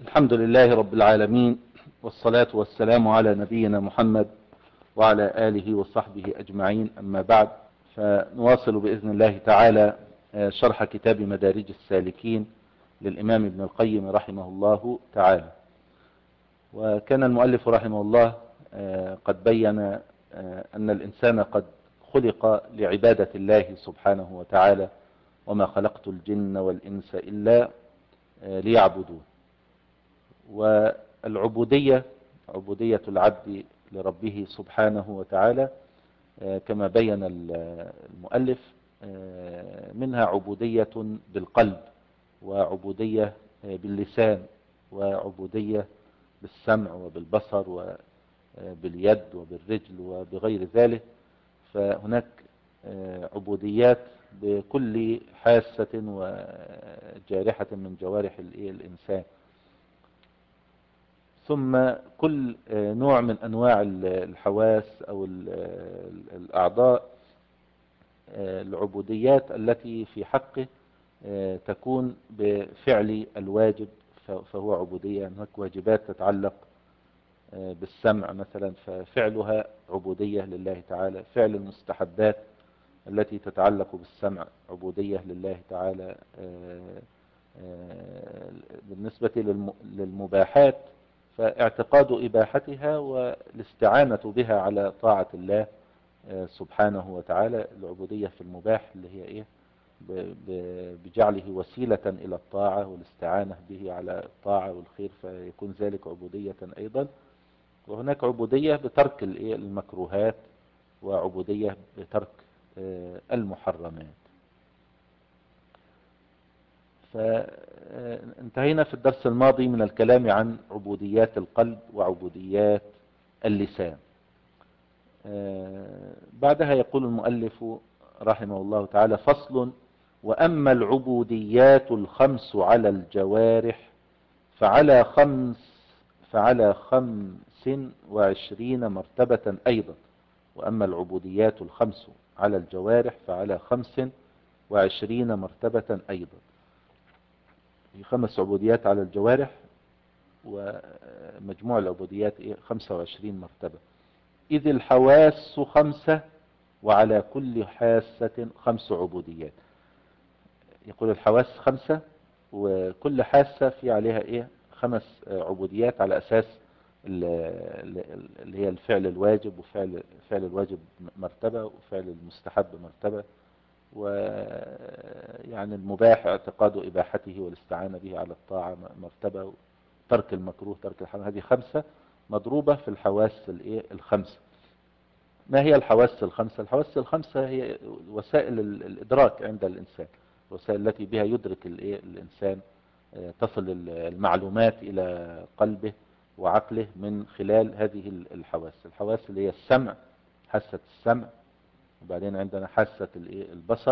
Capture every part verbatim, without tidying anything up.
الحمد لله رب العالمين، والصلاة والسلام على نبينا محمد وعلى آله وصحبه أجمعين. أما بعد، فنواصل بإذن الله تعالى شرح كتاب مدارج السالكين للإمام ابن القيم رحمه الله تعالى. وكان المؤلف رحمه الله قد بين أن الإنسان قد خلق لعبادة الله سبحانه وتعالى، وما خلقت الجن والإنس إلا ليعبدون. والعبودية عبودية العبد لربه سبحانه وتعالى كما بين المؤلف، منها عبودية بالقلب، وعبودية باللسان، وعبودية بالسمع وبالبصر وباليد وبالرجل وبغير ذلك. فهناك عبوديات بكل حاسة وجارحة من جوارح الإنسان. ثم كل نوع من أنواع الحواس أو الأعضاء، العبوديات التي في حقه تكون بفعل الواجب فهو عبودية. هناك واجبات تتعلق بالسمع مثلا، ففعلها عبودية لله تعالى. فعل المستحبات التي تتعلق بالسمع عبودية لله تعالى. بالنسبة للمباحات فاعتقاد إباحتها والاستعانة بها على طاعة الله سبحانه وتعالى. العبودية في المباح اللي هي إيه؟ بجعله وسيلة إلى الطاعة والاستعانة به على الطاعة والخير، فيكون ذلك عبودية أيضا. وهناك عبودية بترك المكروهات، وعبودية بترك المحرمات. فانتهينا في الدرس الماضي من الكلام عن عبوديات القلب وعبوديات اللسان. بعدها يقول المؤلف رحمه الله تعالى: فصل: وأما العبوديات الخمس على الجوارح فعلى خمس فعلى خمس وعشرين مرتبة أيضا. وأما العبوديات الخمس على الجوارح فعلى خمس وعشرين مرتبة أيضا. في خمس عبوديات على الجوارح، ومجموع العبوديات خمسة وعشرين مرتبة. إذ الحواس خمسة، وعلى كل حاسة خمس عبوديات. يقول الحواس خمسة، وكل حاسة في عليها إيه؟ خمس عبوديات، على أساس اللي هي الفعل الواجب، وفعل فعل الواجب مرتبة، وفعل المستحب مرتبة، ويعني المباح اعتقاد إباحته والاستعانة به على الطاعة مرتبة، ترك المكروه ترك الحرام. هذه خمسة مضروبة في الحواس الخمسة. ما هي الحواس الخمسة؟ الحواس الخمسة هي وسائل الإدراك عند الإنسان، الوسائل التي بها يدرك الإنسان، تصل المعلومات إلى قلبه وعقله من خلال هذه الحواس. الحواس اللي هي السمع، حاسة السمع، وبعدين عندنا حاسة البصر،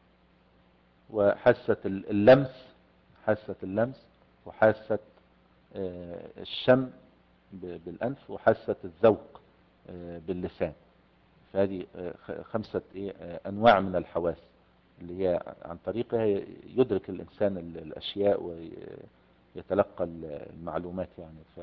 وحاسة اللمس حاسة اللمس وحاسة الشم بالأنف، وحاسة الذوق باللسان. فهذه خمسة أنواع من الحواس اللي هي عن طريقها يدرك الإنسان الأشياء ويتلقى المعلومات يعني. ف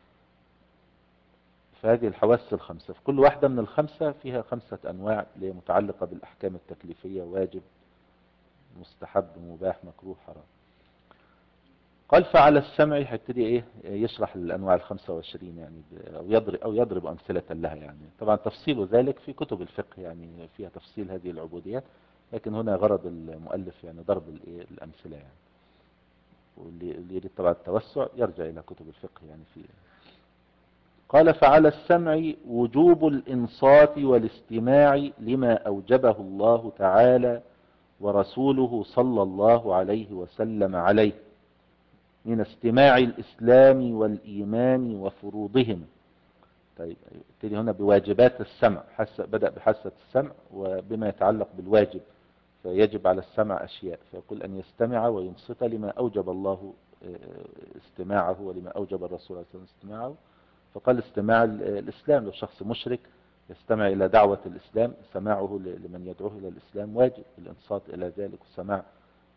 فهذه الحواس الخمسة، في كل واحدة من الخمسة فيها خمسة أنواع اللي هي متعلقة بالأحكام التكليفية: واجب، مستحب، مباح، مكروه، حرام. قال: فعلى السمع، هيبتدي ايه يشرح الانواع الخمسة وعشرين يعني، او يضرب او يضرب امثلة لها يعني. طبعا تفصيل ذلك في كتب الفقه يعني، فيها تفصيل هذه العبوديات، لكن هنا غرض المؤلف يعني ضرب الايه الامثلة يعني. واللي يريد طبعا التوسع يرجع الى كتب الفقه يعني. في قال: فعلى السمع وجوب الانصات والاستماع لما اوجبه الله تعالى ورسوله صلى الله عليه وسلم عليه من استماع الإسلام والإيمان وفروضهم. طيب ابتدي هنا بواجبات السمع. حس بدأ بحاسة السمع وبما يتعلق بالواجب، فيجب على السمع أشياء، فيقول أن يستمع وينصت لما أوجب الله استماعه، ولما أوجب الرسول صلى الله عليه وسلم استماعه. فقال استماع الإسلام، لو شخص مشرك يستمع إلى دعوة الإسلام، سماعه لمن يدعوه إلى الإسلام واجب، الإنصات إلى ذلك، وسماع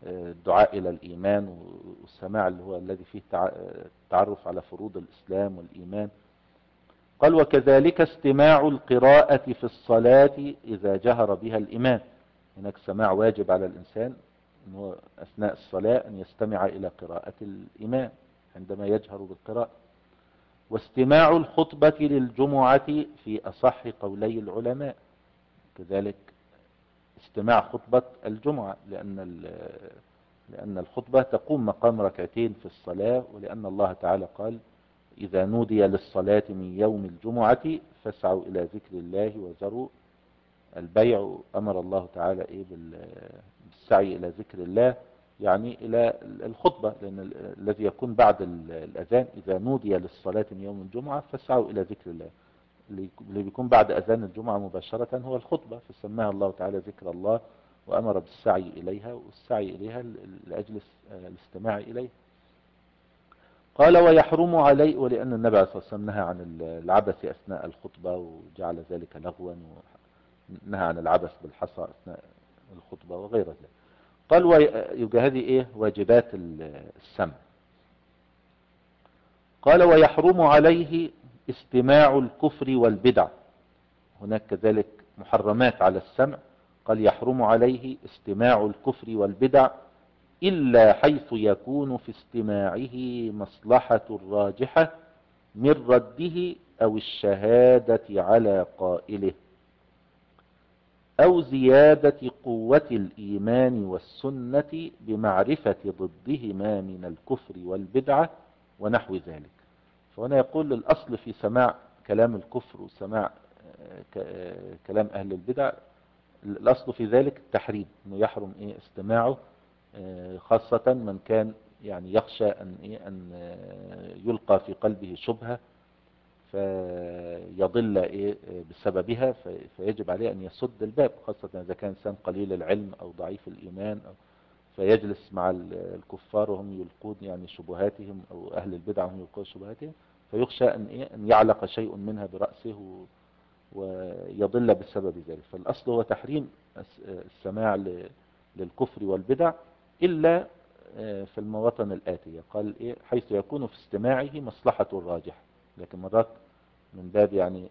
الدعاء إلى الإيمان، والسماع اللي هو الذي فيه التعرف على فروض الإسلام والإيمان. قال وكذلك استماع القراءة في الصلاة إذا جهر بها الإمام. هناك سماع واجب على الإنسان أنه أثناء الصلاة أن يستمع إلى قراءة الإمام عندما يجهر بالقراءة. واستماع الخطبة للجمعة في أصح قولي العلماء، كذلك استماع خطبة الجمعة، لأن لأن الخطبة تقوم مقام ركعتين في الصلاة، ولأن الله تعالى قال إذا نودي للصلاة من يوم الجمعة فاسعوا إلى ذكر الله وذروا البيع. أمر الله تعالى إيه بالسعي إلى ذكر الله، يعني إلى الخطبة، لأن الذي يكون بعد الأذان إذا نودي للصلاة من يوم الجمعة فاسعوا إلى ذكر الله، اللي بيكون بعد أذان الجمعة مباشرة هو الخطبة، فسماها الله تعالى ذكر الله وأمر بالسعي إليها، والسعي إليها لأجل الاستماع إليها. قال ويحرم عليه، ولأن النبي عليه الصلاة والسلام نهى عن العبث أثناء الخطبة وجعل ذلك لغوا، ونهى عن العبث بالحصى أثناء الخطبة وغير ذلك. قال ويبقى هذه إيه واجبات السمع. قال ويحرم عليه استماع الكفر والبدع. هناك كذلك محرمات على السمع. قال يحرم عليه استماع الكفر والبدع إلا حيث يكون في استماعه مصلحة راجحة من رده أو الشهادة على قائله، أو زيادة قوة الإيمان والسنة بمعرفة ضدهما من الكفر والبدعة ونحو ذلك. فهنا يقول الأصل في سماع كلام الكفر وسماع كلام أهل البدع، الأصل في ذلك التحريم، أنه يحرم إيه استماعه، خاصة من كان يعني يخشى أن, إيه أن يلقى في قلبه شبهة فيضل إيه بسببها، فيجب عليه أن يسد الباب، خاصة إذا كان إنسان قليل العلم أو ضعيف الإيمان، أو فيجلس مع الكفار وهم يلقون يعني شبهاتهم، أو أهل البدع هم يلقون شبهاتهم، فيخشى أن, إيه أن يعلق شيء منها برأسه ويضل بسبب ذلك. فالأصل هو تحريم السماع للكفر والبدع إلا في المواطن الآتية. قال إيه حيث يكون في استماعه مصلحة راجحة، لكن مرات من باب يعني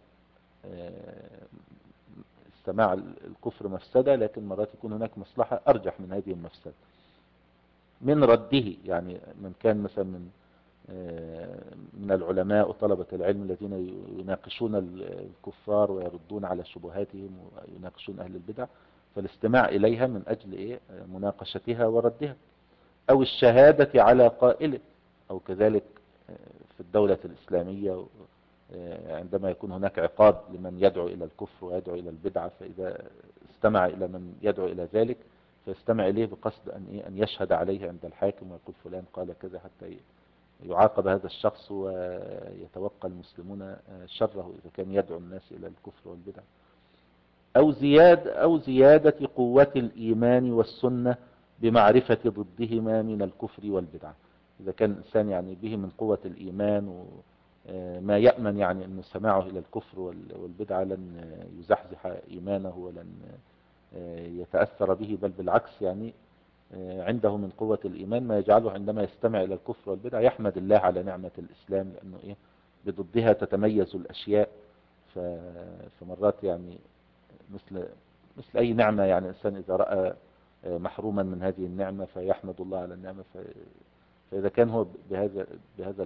استماع الكفر مفسدة، لكن مرات يكون هناك مصلحة أرجح من هذه المفسدة من رده. يعني من كان مثلا من من العلماء وطلبة العلم الذين يناقشون الكفار ويردون على شبهاتهم ويناقشون أهل البدع، فالاستماع إليها من أجل إيه مناقشتها وردها، أو الشهادة على قائله، أو كذلك في الدولة الإسلامية عندما يكون هناك عقاب لمن يدعو إلى الكفر ويدعو إلى البدعة، فإذا استمع إلى من يدعو إلى ذلك فيستمع إليه بقصد أن, إيه أن يشهد عليه عند الحاكم ويقول فلان قال كذا، حتى يعاقب هذا الشخص ويتوقى المسلمون شره إذا كان يدعو الناس إلى الكفر والبدع. أو زياد أو زيادة قوة الإيمان والسنة بمعرفة ضدهما من الكفر والبدعة. إذا كان الإنسان يعني به من قوة الإيمان وما يأمن يعني أن سماعه إلى الكفر والبدعة لن يزحزح إيمانه ولن يتأثر به، بل بالعكس يعني عنده من قوة الإيمان ما يجعله عندما يستمع إلى الكفر والبدع يحمد الله على نعمة الإسلام، لأنه إيه بضدها تتميز الأشياء. فمرات يعني مثل مثل أي نعمة، يعني الإنسان إذا رأى محروما من هذه النعمة فيحمد الله على النعمة. فإذا كان هو بهذا بهذا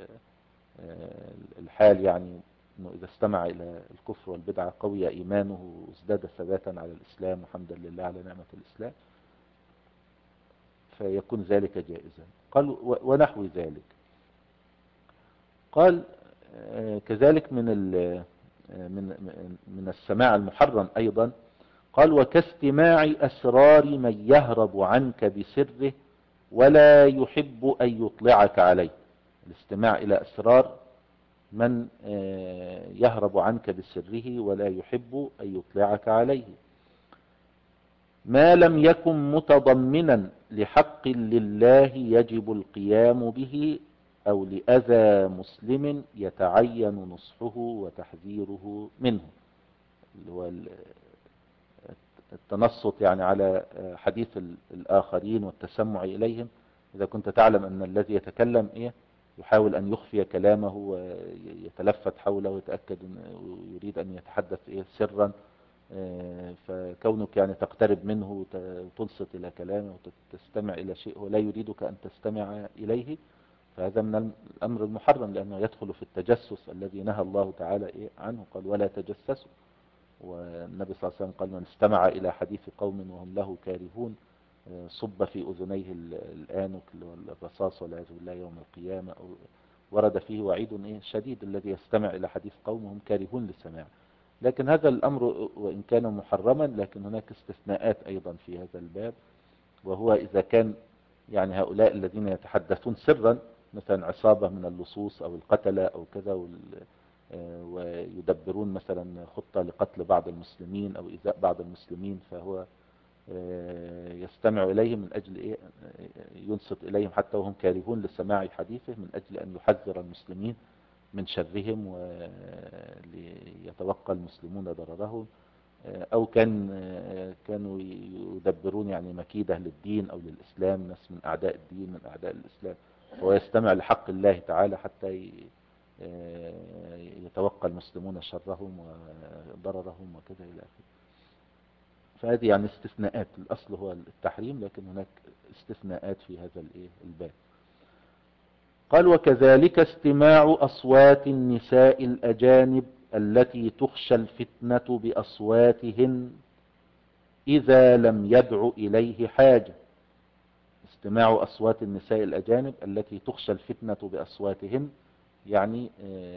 الحال، يعني إنه إذا استمع إلى الكفر والبدعة قوي إيمانه وازداد ثباتا على الإسلام وحمدا لله على نعمة الإسلام، فيكون ذلك جائزا. قال ونحو ذلك. قال كذلك من من من السماع المحرم أيضا. قال وكاستماع أسرار من يهرب عنك بسره ولا يحب أن يطلعك عليه. الاستماع إلى أسرار من يهرب عنك بسره ولا يحب أن يطلعك عليه، ما لم يكن متضمنا لحق لله يجب القيام به أو لأذى مسلم يتعين نصحه وتحذيره منه، اللي هو التنصت يعني على حديث الآخرين والتسمع إليهم. إذا كنت تعلم أن الذي يتكلم إيه يحاول أن يخفي كلامه ويتلفت حوله ويتأكد ويريد أن يتحدث إيه سرا، فكونك يعني تقترب منه وتنصت إلى كلامه وتستمع إلى شيء هو لا يريدك أن تستمع إليه، فهذا من الأمر المحرم، لأنه يدخل في التجسس الذي نهى الله تعالى إيه عنه، قال ولا تجسسوا. والنبي صلى الله عليه وسلم قال من استمع إلى حديث قوم وهم له كارهون صب في أذنيه الآنك والرصاص والعياذ بالله يوم القيامة. ورد فيه وعيد إيه شديد الذي يستمع إلى حديث قوم وهم كارهون للسماع. لكن هذا الأمر وإن كان محرما لكن هناك استثناءات أيضا في هذا الباب، وهو إذا كان يعني هؤلاء الذين يتحدثون سرا مثلا عصابة من اللصوص أو القتلة أو كذا، ويدبرون مثلا خطة لقتل بعض المسلمين أو إيذاء بعض المسلمين، فهو يستمع إليهم من أجل إيه ينصت إليهم حتى وهم كارهون لسماع حديثه، من أجل أن يحذر المسلمين من شرهم وليتوقى المسلمون ضررهم. أو كان كانوا يدبرون يعني مكيدة للدين أو للإسلام، ناس من أعداء الدين من أعداء الإسلام، ويستمع لحق الله تعالى حتى يتوقى المسلمون شرهم وضررهم وكذا إلى آخره. فهذه يعني استثناءات، الأصل هو التحريم لكن هناك استثناءات في هذا الباب. قال وكذلك استماع أصوات النساء الأجانب التي تخشى الفتنة بأصواتهن إذا لم يدع إليه حاجة. استماع أصوات النساء الأجانب التي تخشى الفتنة بأصواتهن، يعني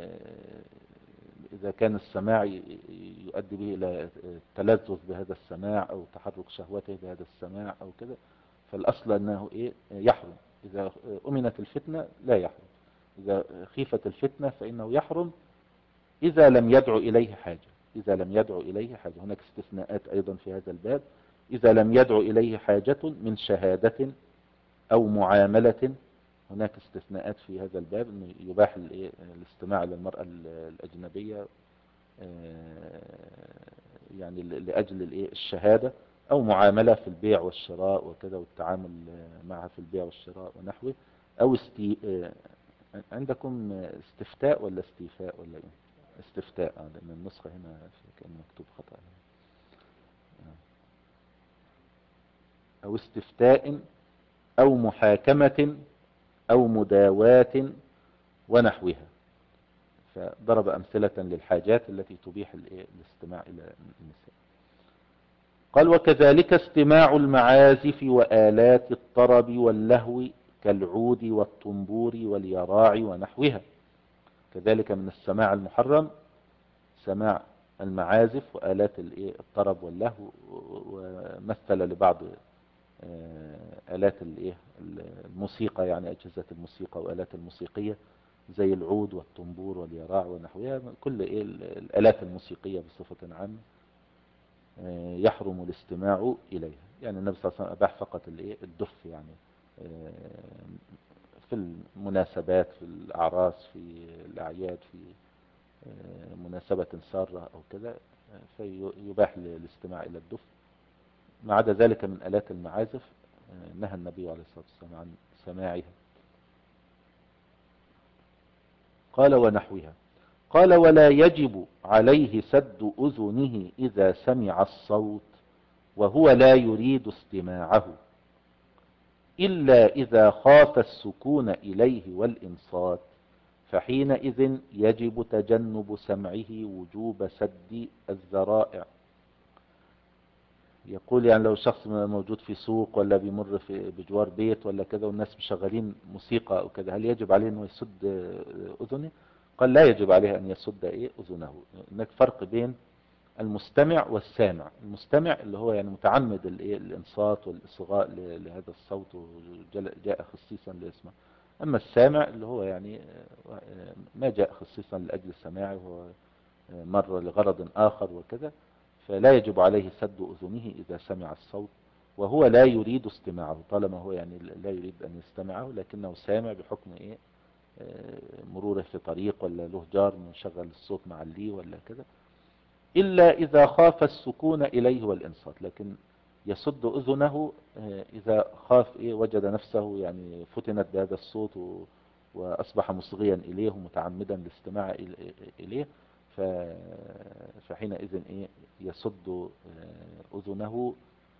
إذا كان السماع يؤدي به إلى التلذذ بهذا السماع أو تحرك شهوته بهذا السماع أو كذا، فالأصل أنه إيه يحرم. إذا أمنت الفتنة لا يحرم، إذا خيفت الفتنة فإنه يحرم إذا لم يدعو إليه حاجة. إذا لم يدعو إليه حاجة، هناك استثناءات أيضا في هذا الباب. إذا لم يدعو إليه حاجة من شهادة أو معاملة، هناك استثناءات في هذا الباب أنه يباح الاستماع للمرأة الأجنبية يعني لأجل الشهادة أو معاملة في البيع والشراء وكذا والتعامل معها في البيع والشراء ونحوه. أو استي... عندكم استفتاء ولا استيفاء ولا إيه؟ استفتاء، لأن النسخة هنا كان مكتوب خطأ. أو استفتاء أو محاكمة أو مداواة ونحوها. فضرب أمثلة للحاجات التي تبيح الاستماع إلى النساء. قال وكذلك استماع المعازف وآلات الطرب واللهو كالعود والطنبور واليراع ونحوها. كذلك من السماع المحرم سماع المعازف وآلات الطرب واللهو، ومثل لبعض آلات الموسيقى يعني أجهزة الموسيقى وآلات الموسيقية زي العود والطنبور واليراع ونحوها، كل الآلات الموسيقية بصفة عامة يحرم الاستماع إليها. يعني النبي صلى الله عليه وسلم أباح فقط الدف، يعني في المناسبات، في الأعراس، في الأعياد، في مناسبة سارة أو كذا، فيباح الاستماع إلى الدف. ما عدا ذلك من آلات المعازف نهى النبي عليه الصلاة والسلام عن سماعها. قال ونحوها. قال ولا يجب عليه سد أذنه إذا سمع الصوت وهو لا يريد استماعه، إلا إذا خاف السكون إليه والإنصات، فحينئذ يجب تجنب سمعه وجوب سد الذرائع. يقول يعني لو شخص موجود في سوق ولا بيمر في بجوار بيت ولا كذا والناس مشغلين موسيقى أو كذا، هل يجب عليه أنه يسد أذنه؟ قال لا يجب عليه أن يسد إيه أذنه. هناك فرق بين المستمع والسامع. المستمع اللي هو يعني متعمد الإنصات والإصغاء لهذا الصوت وجاء خصيصا لاسمه. أما السامع اللي هو يعني ما جاء خصيصا لأجل سماعه وهو مر لغرض آخر وكذا، فلا يجب عليه سد أذنه إذا سمع الصوت وهو لا يريد استماعه، طالما هو يعني لا يريد أن يستمعه لكنه سامع بحكم إيه مروره في طريق ولا له جار مشغل الصوت معليه ولا كذا، إلا إذا خاف السكون إليه والإنصات، لكن يسد أذنه إذا خاف إيه وجد نفسه يعني فتنت بهذا الصوت وأصبح مصغيا إليه متعمدا الاستماع إليه، فحينئذ إيه يسد أذنه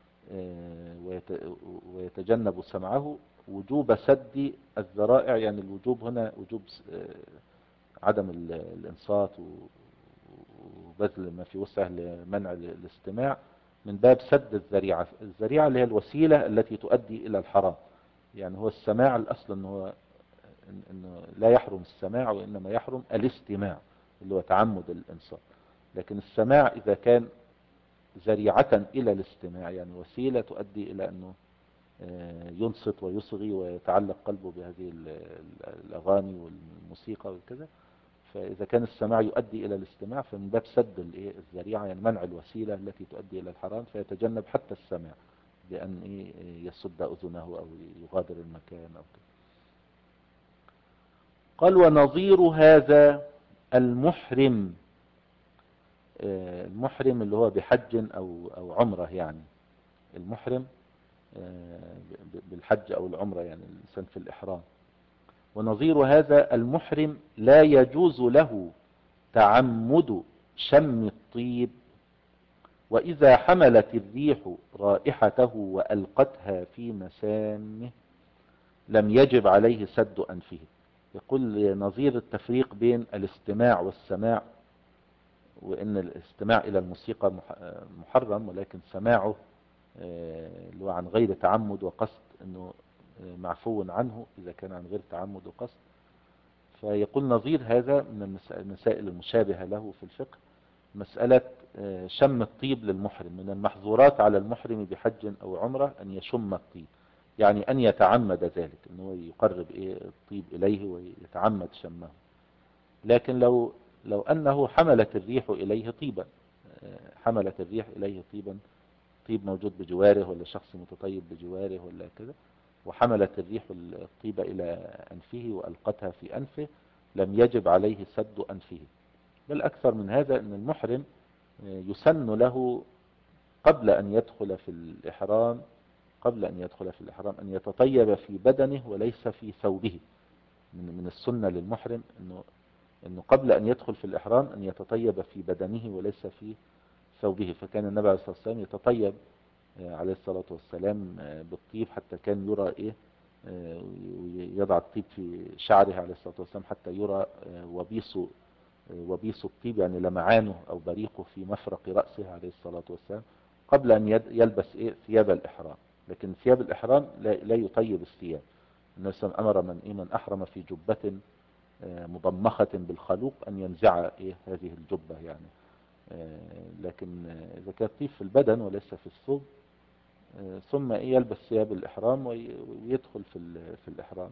ويتجنب سمعه. وجوب سد الذرائع، يعني الوجوب هنا وجوب عدم الإنصات وبذل ما في وسعه لمنع الاستماع من باب سد الذريعة. الذريعة اللي هي الوسيلة التي تؤدي إلى الحرام. يعني هو السماع الأصل أنه, هو إنه لا يحرم السماع، وإنما يحرم الاستماع اللي هو تعمد الإنصات. لكن السماع إذا كان ذريعة إلى الاستماع، يعني وسيلة تؤدي إلى أنه ينصت ويصغي ويتعلق قلبه بهذه الأغاني والموسيقى وكذا، فإذا كان السماع يؤدي إلى الاستماع فمن باب سد الذريعة، يعني منع الوسيلة التي تؤدي إلى الحرام، فيتجنب حتى السماع بأن يسد أذنه أو يغادر المكان أو كده. قال ونظير هذا المحرم، المحرم اللي هو بحج أو أو عمرة، يعني المحرم بالحج أو العمرة، يعني الإنسان في الإحرام. ونظير هذا المحرم لا يجوز له تعمد شم الطيب، وإذا حملت الريح رائحته وألقتها في مسامه لم يجب عليه سد أنفه. يقول نظير التفريق بين الاستماع والسماع، وإن الاستماع إلى الموسيقى محرم، ولكن سماعه اللي هو عن غير تعمد وقصد أنه معفو عنه إذا كان عن غير تعمد وقصد. فيقول نظير هذا من المسائل المشابهة له في الفقه مسألة شم الطيب للمحرم. من المحظورات على المحرم بحج أو عمرة أن يشم الطيب، يعني أن يتعمد ذلك، أنه يقرب إيه الطيب إليه ويتعمد شمه. لكن لو لو أنه حملت الريح إليه طيبا، حملت الريح إليه طيبا، طيب موجود بجواره ولا شخص متطيب بجواره ولا كذا، وحملت الريح الطيب إلى أنفه وألقتها في أنفه لم يجب عليه سد أنفه. بل أكثر من هذا، أن المحرم يسن له قبل أن يدخل في الإحرام قبل أن يدخل في الإحرام أن يتطيب في بدنه وليس في ثوبه. من من السنة للمحرم أنه أنه قبل أن يدخل في الإحرام أن يتطيب في بدنه وليس في ثوبه. فكان النبي عليه الصلاة والسلام يتطيب عليه الصلاة والسلام بالطيب حتى كان يرى إيه، يضع الطيب في شعره عليه الصلاة والسلام حتى يرى وبيص وبيص الطيب، يعني لمعانه أو بريقه في مفرق رأسه عليه الصلاة والسلام قبل أن يلبس إيه ثياب الإحرام. لكن ثياب الإحرام لا, لا يطيب الثياب. النبي صلى الله عليه وسلم أمر من إيه من أحرم في جبة مضمخة بالخلوق أن ينزع إيه هذه الجبة يعني. لكن إذا كان الطيب في البدن وليس في الثوب ثم إيه يلبس ثياب الإحرام ويدخل في في الإحرام.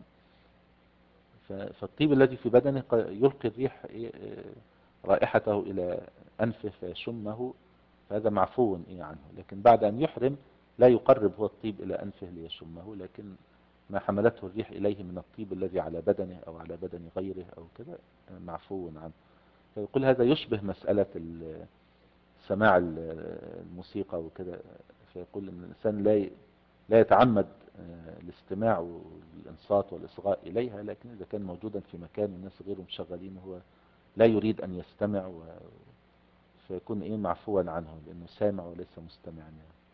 فالطيب الذي في بدنه يلقي الريح إيه رائحته إلى أنفه فيشمه، فهذا معفو إيه عنه. لكن بعد أن يحرم لا يقرب هو الطيب إلى أنفه ليشمه، لكن ما حملته الريح إليه من الطيب الذي على بدنه أو على بدن غيره أو كذا معفو عنه. فيقول هذا يشبه مسألة سماع الموسيقى وكذا. فيقول أن الإنسان لا لا يتعمد الاستماع والإنصات والإصغاء إليها، لكن إذا كان موجودا في مكان الناس غيره مشغلين وهو لا يريد أن يستمع و... فيكون إيه معفوا عنه لأنه سامع وليس مستمعا.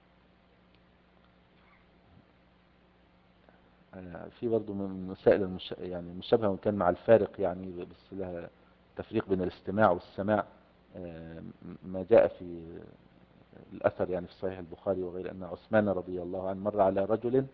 يعني في برضو من المسائل المش... يعني مشابهة وكان مع الفارق، يعني بس لها تفريق بين الاستماع والسماع. ما جاء في الأثر يعني في صحيح البخاري وغير أن عثمان رضي الله عنه مر على رجل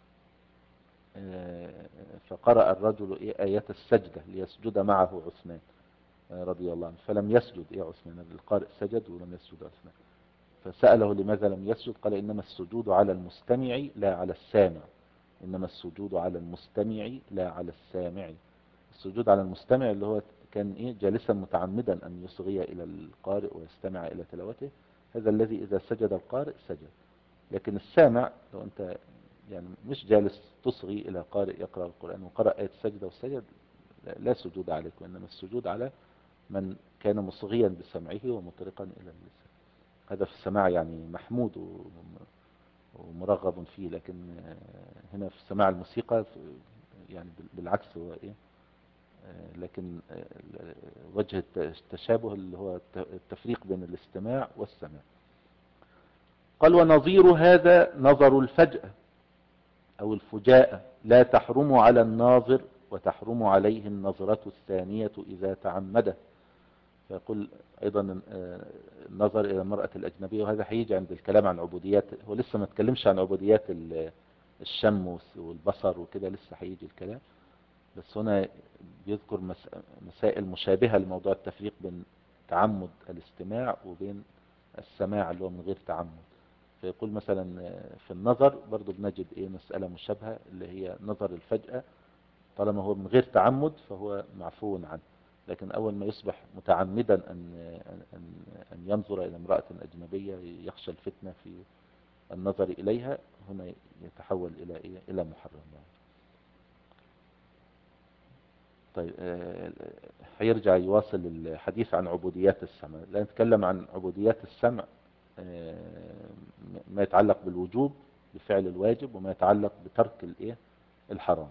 فقرأ الرجل إيه آيات السجدة ليسجد معه عثمان رضي الله عنه، فلم يسجد إيه عثمان، القارئ سجد ولم يسجد عثمان. فسأله لماذا لم يسجد؟ قال إنما السجود على المستمع لا على السامع. إنما السجود على المستمع لا على السامع. السجود على المستمع اللي هو كان إيه جالسا متعمدا أن يصغي إلى القارئ ويستمع إلى تلاوته، هذا الذي إذا سجد القارئ سجد. لكن السامع لو أنت يعني مش جالس تصغي إلى قارئ يقرأ القرآن وقرأ آية السجدة والسجد لا سجود عليك، وإنما السجود على من كان مصغيا بسمعه ومطرقا إلى اللسان. هذا في السماع يعني محمود ومرغب فيه، لكن هنا في سماع الموسيقى يعني بالعكس هو إيه، لكن وجه التشابه اللي هو التفريق بين الاستماع والسماع. قال ونظير هذا نظر الفجأة أو الفجاءة لا تحرم على الناظر وتحرم عليه النظرة الثانية إذا تعمده. فيقول أيضا النظر إلى المرأة الأجنبية، وهذا هيجي عند الكلام عن عبوديات، هو لسه ما تكلمش عن عبوديات الشم والبصر وكده، لسه هيجي الكلام، بس هنا بيذكر مسائل مشابهة لموضوع التفريق بين تعمد الاستماع وبين السماع اللي هو من غير تعمد. فيقول مثلا في النظر برضو بنجد ايه مسألة مشابهة اللي هي نظر الفجأة، طالما هو من غير تعمد فهو معفو عنه، لكن اول ما يصبح متعمدا ان ان ان ينظر الى امرأة اجنبية يخشى الفتنة في النظر اليها، هنا يتحول الى ايه الى محرم. طيب هيرجع يواصل الحديث عن عبوديات السمع. لا نتكلم عن عبوديات السمع ما يتعلق بالوجوب بفعل الواجب وما يتعلق بترك الايه الحرام.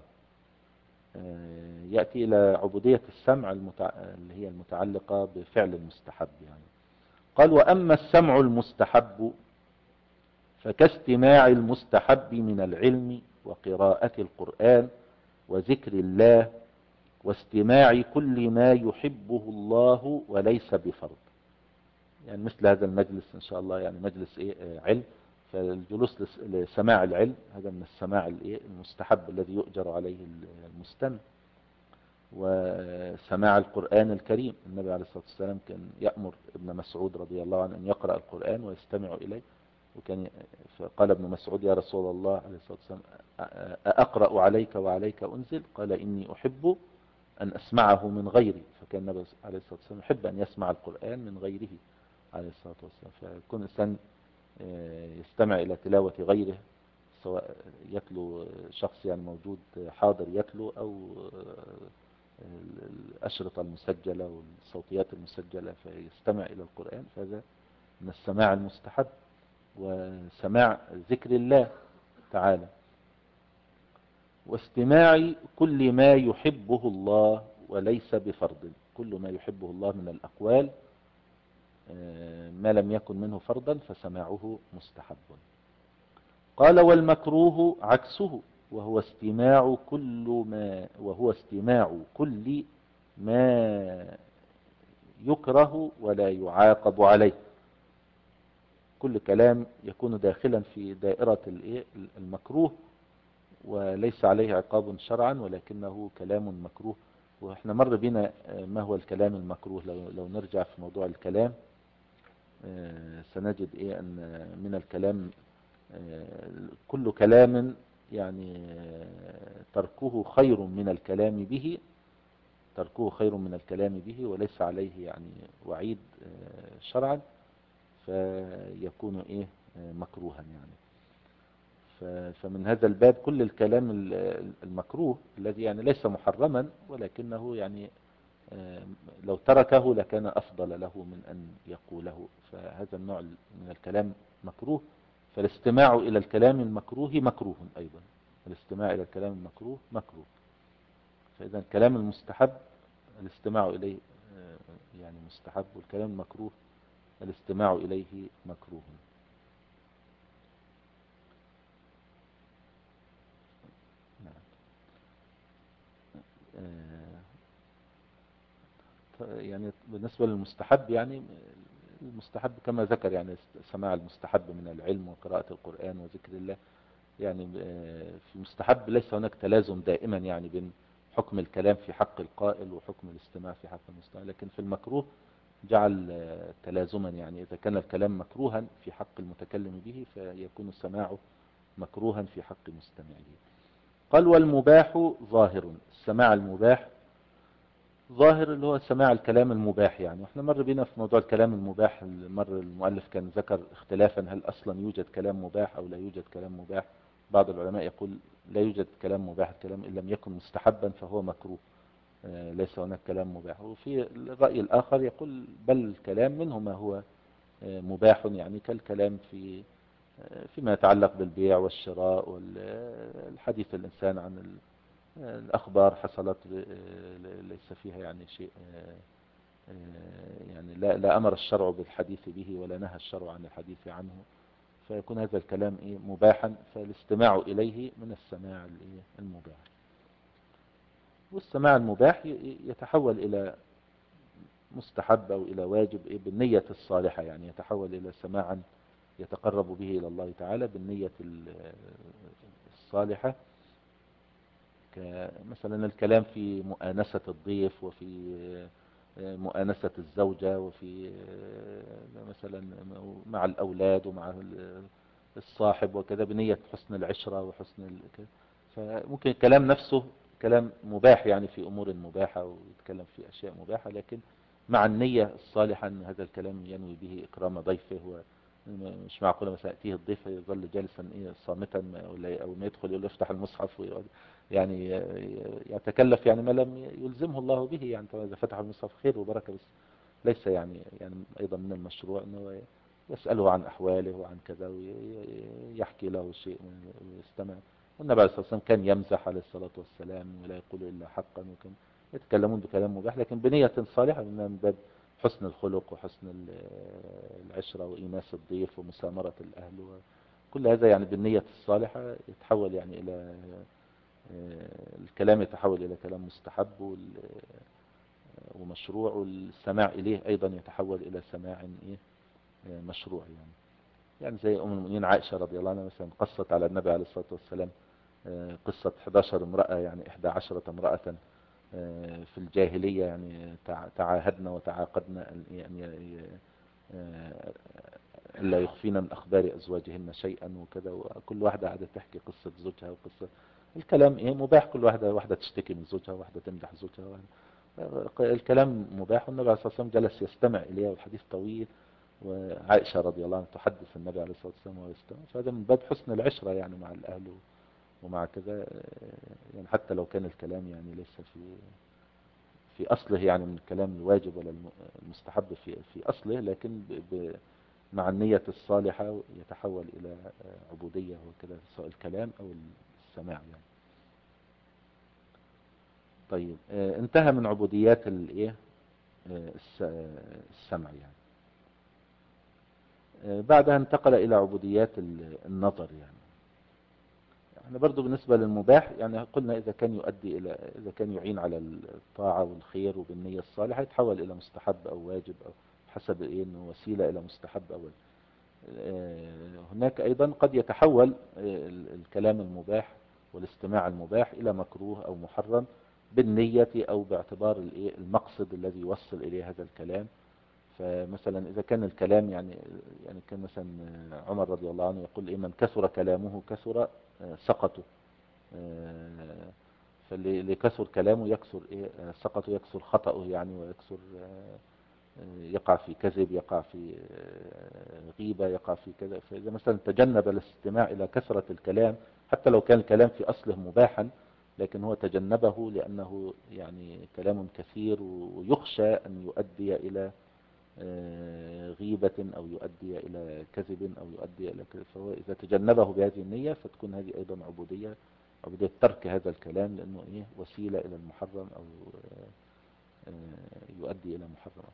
يأتي إلى عبودية السمع المتع... اللي هي المتعلقة بفعل المستحب يعني. قال وأما السمع المستحب فكاستماع المستحب من العلم وقراءة القرآن وذكر الله واستماع كل ما يحبه الله وليس بفرض. يعني مثل هذا المجلس إن شاء الله يعني مجلس إيه علم، فالجلوس لسماع العلم هذا من السماع الإيه المستحب الذي يؤجر عليه المستمع. وسماع القرآن الكريم، النبي عليه الصلاة والسلام كان يأمر ابن مسعود رضي الله عنه أن يقرأ القرآن ويستمع إليه، وكان فقال ابن مسعود يا رسول الله عليه الصلاة والسلام أقرأ عليك وعليك أنزل؟ قال إني أحب أن أسمعه من غيري، فكان النبي عليه الصلاة والسلام يحب أن يسمع القرآن من غيره عليه الصلاة والسلام. فيكون الإنسان يستمع إلى تلاوة غيره، سواء يتلو شخص يعني موجود حاضر يتلو أو الأشرطة المسجلة والصوتيات المسجلة فيستمع إلى القرآن، فهذا من السماع المستحب. وسماع ذكر الله تعالى واستماع كل ما يحبه الله وليس بفرض، كل ما يحبه الله من الأقوال ما لم يكن منه فرضا فسماعه مستحب. قال والمكروه عكسه وهو استماع كل ما وهو استماع كل ما يكره ولا يعاقب عليه. كل كلام يكون داخلا في دائرة المكروه وليس عليه عقاب شرعا ولكنه كلام مكروه. واحنا مر بنا ما هو الكلام المكروه، لو, لو نرجع في موضوع الكلام سنجد ايه ان من الكلام كل كلام يعني تركه خير من الكلام به، تركه خير من الكلام به وليس عليه يعني وعيد شرعا، فيكون ايه مكروها يعني. فمن هذا الباب كل الكلام المكروه الذي يعني ليس محرما ولكنه يعني لو تركه لكان أفضل له من أن يقوله، فهذا النوع من الكلام مكروه. فالاستماع إلى الكلام المكروه مكروه أيضا، الاستماع إلى الكلام المكروه مكروه. فإذا الكلام المستحب الاستماع إليه يعني مستحب، والكلام المكروه الاستماع إليه مكروه. يعني بالنسبة للمستحب يعني المستحب كما ذكر يعني سماع المستحب من العلم وقراءة القرآن وذكر الله. يعني في المستحب ليس هناك تلازم دائما يعني بين حكم الكلام في حق القائل وحكم الاستماع في حق المستمع، لكن في المكروه جعل تلازما، يعني إذا كان الكلام مكروها في حق المتكلم به فيكون سماعه مكروها في حق مستمعه. قال والمباح ظاهر، السماع المباح ظاهر اللي هو سماع الكلام المباح يعني. واحنا مر بينا في موضوع الكلام المباح، مر المؤلف كان ذكر اختلافا هل اصلا يوجد كلام مباح او لا يوجد كلام مباح. بعض العلماء يقول لا يوجد كلام مباح، الكلام ان لم يكن مستحبا فهو مكروه، ليس هناك كلام مباح. وفي الرأي الآخر يقول بل الكلام منه ما هو مباح، يعني كالكلام في فيما يتعلق بالبيع والشراء والحديث الإنسان عن الأخبار حصلت ليس فيها يعني شيء، يعني لا, لا أمر الشرع بالحديث به ولا نهى الشرع عن الحديث عنه، فيكون هذا الكلام إيه مباحا، فالاستماع إليه من السماع المباح. والسماع المباح يتحول إلى مستحب أو إلى واجب إيه بالنية الصالحة، يعني يتحول إلى سماعا يتقرب به إلى الله تعالى بالنية الصالحة، كمثلا الكلام في مؤانسة الضيف، وفي مؤانسة الزوجة، وفي مثلا مع الأولاد ومع الصاحب وكذا بنية حسن العشرة وحسن ال... فممكن الكلام نفسه كلام مباح يعني في أمور مباحة ويتكلم في أشياء مباحة، لكن مع النية الصالحة أن هذا الكلام ينوي به إكرام ضيفه، ومش معقولة مثلا يأتيه الضيف يظل جالسا إيه صامتا، أو ما يدخل يقول افتح المصحف ويقعد يعني يتكلف يعني ما لم يلزمه الله به، يعني إذا فتح المصحف خير وبركة، بس ليس يعني يعني أيضا من المشروع أنه يسأله عن أحواله وعن كذا ويحكي له شيء ويستمع. والنبي عليه الصلاة والسلام كان يمزح عليه الصلاة والسلام ولا يقول إلا حقا، وكان يتكلمون بكلام مباح لكن بنية صالحة من باب حسن الخلق وحسن العشرة وإيناس الضيف ومسامرة الأهل، وكل هذا يعني بالنية الصالحة يتحول يعني إلى الكلام يتحول إلى كلام مستحب ومشروع، والسماع إليه أيضا يتحول إلى سماع إيه مشروع. يعني يعني زي أم المؤمنين عائشة رضي الله عنها مثلا قصت على النبي عليه الصلاة والسلام قصة إحدى عشرة امرأة، يعني إحدى عشرة امرأة في الجاهلية، يعني تعاهدنا وتعاقدنا أن لا يخفين من أخبار أزواجهن شيئا وكذا، وكل واحدة قاعدة تحكي قصة زوجها وقصة الكلام إيه مباح، كل واحدة واحدة تشتكي من زوجها وواحدة تمدح زوجها، واحدة الكلام مباح. والنبي عليه الصلاة والسلام جلس يستمع إليها والحديث طويل، وعائشة رضي الله عنها تحدث النبي عليه الصلاة والسلام وهو يستمع، فهذا من باب حسن العشرة يعني مع الأهل ومع كذا، يعني حتى لو كان الكلام يعني ليس في في أصله يعني من الكلام الواجب ولا المستحب في في أصله، لكن ب مع النية الصالحة يتحول إلى عبودية وكذا، سواء الكلام أو السماع يعني. طيب انتهى من عبوديات الايه السمع يعني. بعدها انتقل إلى عبوديات النظر يعني. احنا برضو بالنسبة للمباح يعني قلنا إذا كان يؤدي إلى إذا كان يعين على الطاعة والخير وبالنية الصالحة يتحول إلى مستحب أو واجب، أو حسب إيه إنه وسيلة إلى مستحب أو واجب. هناك أيضا قد يتحول الكلام المباح والاستماع المباح إلى مكروه أو محرم بالنية أو باعتبار المقصد الذي يوصل إليه هذا الكلام. فمثلا إذا كان الكلام يعني يعني كان مثلا عمر رضي الله عنه يقول إيه من كثر كلامه كثر سقطه، فاللي كثر كلامه يكثر إيه سقطه، يكثر خطأه يعني، ويكثر يقع في كذب، يقع في غيبة، يقع في كذا. فإذا مثلا تجنب الاستماع إلى كثرة الكلام حتى لو كان الكلام في أصله مباحا، لكن هو تجنبه لأنه يعني كلام كثير ويخشى أن يؤدي إلى غيبة أو يؤدي إلى كذب أو يؤدي إلى كذب، فهو إذا تجنبه بهذه النية فتكون هذه أيضا عبودية، عبودية ترك هذا الكلام لأنه إيه وسيلة إلى المحرم أو يؤدي إلى محرم.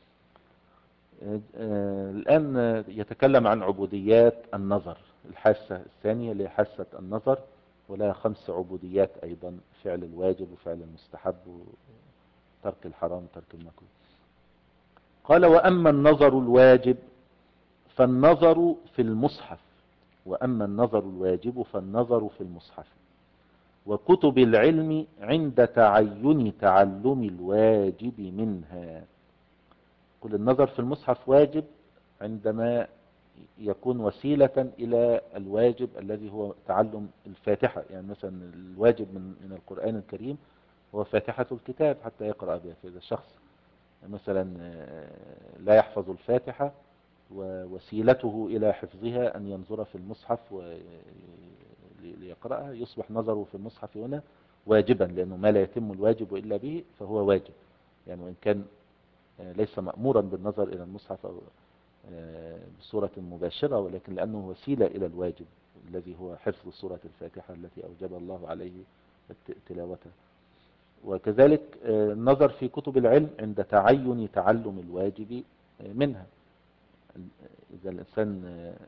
الآن يتكلم عن عبوديات النظر، الحاسة الثانية اللي حاسة النظر، ولها خمس عبوديات أيضا: فعل الواجب وفعل المستحب وترك الحرام وترك المكروه. قال: وأما النظر الواجب فالنظر في المصحف، وأما النظر الواجب فالنظر في المصحف وكتب العلم عند تعين تعلم الواجب منها. كل النظر في المصحف واجب عندما يكون وسيلة إلى الواجب الذي هو تعلم الفاتحة، يعني مثلا الواجب من من القرآن الكريم هو فاتحة الكتاب حتى يقرأ بها. فإذا الشخص مثلا لا يحفظ الفاتحة ووسيلته إلى حفظها أن ينظر في المصحف ليقرأها، يصبح نظره في المصحف هنا واجبا، لأنه ما لا يتم الواجب إلا به فهو واجب يعني، وإن كان ليس مأمورا بالنظر إلى المصحف أو بصورة مباشرة، ولكن لأنه وسيلة إلى الواجب الذي هو حفظ سورة الفاتحة التي أوجب الله عليه تلاوتها. وكذلك النظر في كتب العلم عند تعين تعلم الواجب منها. إذا الإنسان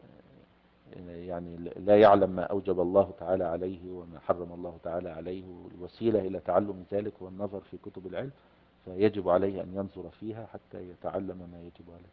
يعني لا يعلم ما أوجب الله تعالى عليه وما حرم الله تعالى عليه، والوسيلة إلى تعلم ذلك هو النظر في كتب العلم، فيجب عليه أن ينظر فيها حتى يتعلم ما يجب عليه.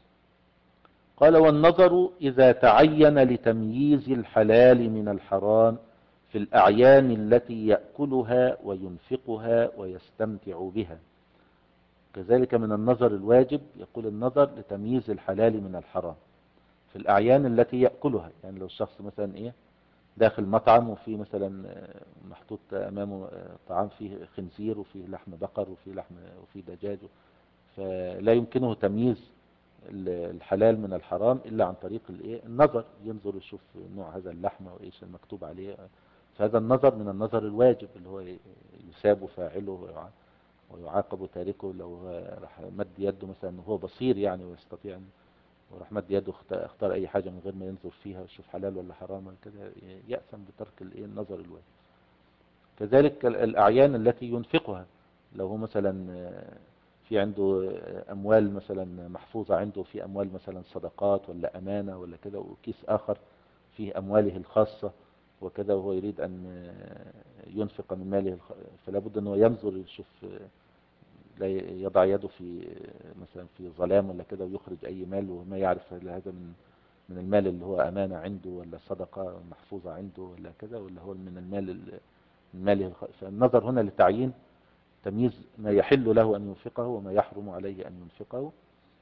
قال: والنظر إذا تعين لتمييز الحلال من الحرام في الأعيان التي يأكلها وينفقها ويستمتع بها. كذلك من النظر الواجب، يقول النظر لتمييز الحلال من الحرام في الأعيان التي يأكلها. يعني لو الشخص مثلا إيه داخل مطعم وفي مثلا محطوط أمامه طعام فيه خنزير وفيه لحم بقر وفيه لحم وفيه دجاج، فلا يمكنه تمييز الحلال من الحرام إلا عن طريق الإيه النظر، ينظر يشوف نوع هذا اللحم وإيش المكتوب عليه. فهذا النظر من النظر الواجب اللي هو يساب فاعله ويعاقب تاركه. لو راح مد يده مثلا وهو بصير يعني ويستطيع، وراح مد يده اختار أي حاجة من غير ما ينظر فيها ويشوف حلال ولا حرام كده، يأثم بترك الإيه النظر الواجب. كذلك الأعيان التي ينفقها، لو هو مثلا في عنده أموال مثلا محفوظة عنده، في أموال مثلا صدقات ولا أمانة ولا كده، وكيس آخر فيه أمواله الخاصة وكذا، وهو يريد أن ينفق من ماله، فلا بد أنه ينظر يشوف، لا يضع يده في مثلا في ظلام ولا كده ويخرج أي مال وما يعرف هل هذا من من المال اللي هو أمانة عنده ولا صدقة محفوظة عنده ولا كذا، ولا هو من المال من ماله الخ... فالنظر هنا لتعيين تمييز ما يحل له أن ينفقه وما يحرم عليه أن ينفقه.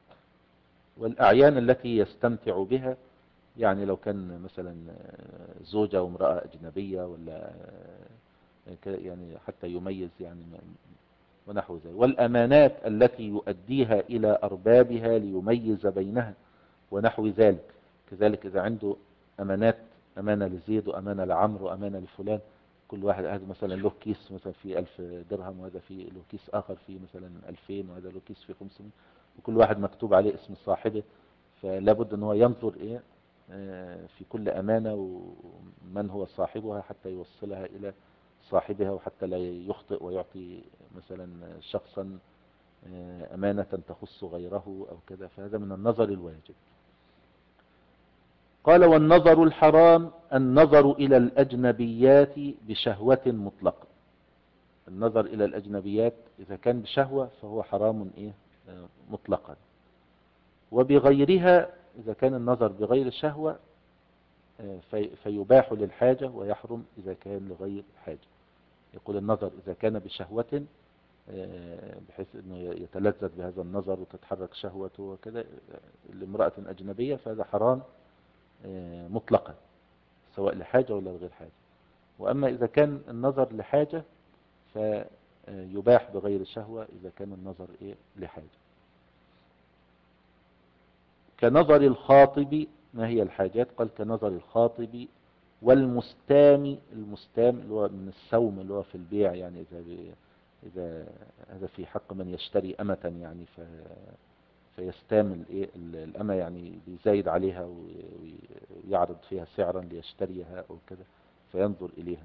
والأعيان التي يستمتع بها، يعني لو كان مثلا زوجة وامرأة أجنبية ولا يعني حتى يميز يعني ونحو ذلك. والأمانات التي يؤديها إلى أربابها ليميز بينها ونحو ذلك. كذلك إذا عنده أمانات، أمانة لزيد وأمانة لعمرو وأمانة لفلان، كل واحد هذا مثلا له كيس مثلا فيه ألف درهم، وهذا فيه له كيس آخر فيه مثلا ألفين، وهذا له كيس فيه خمسمائة، وكل واحد مكتوب عليه اسم صاحبه. فلا بد أن هو ينظر إيه في كل أمانة ومن هو صاحبها حتى يوصلها إلى صاحبها، وحتى لا يخطئ ويعطي مثلا شخصا أمانة تخص غيره أو كذا. فهذا من النظر الواجب. قال: والنظر الحرام النظر إلى الأجنبيات بشهوة مطلقة. النظر إلى الأجنبيات إذا كان بشهوة فهو حرام إيه مطلقا، وبغيرها إذا كان النظر بغير شهوة في فيباح للحاجة ويحرم إذا كان لغير حاجة. يقول النظر إذا كان بشهوة بحيث أنه يتلذذ بهذا النظر وتتحرك شهوته وكذا لامرأة أجنبية، فهذا حرام مطلقا سواء لحاجة ولا لغير حاجة. وأما إذا كان النظر لحاجة فيباح بغير شهوة إذا كان النظر إيه لحاجة. كنظر الخاطب. ما هي الحاجات؟ قال: كنظر الخاطب والمستام. المستام اللي هو من السوم اللي هو في البيع، يعني إذا, إذا هذا في حق من يشتري أمة يعني ف فيستام الأمة، يعني بيزايد عليها ويعرض فيها سعرا ليشتريها أو كذا فينظر إليها.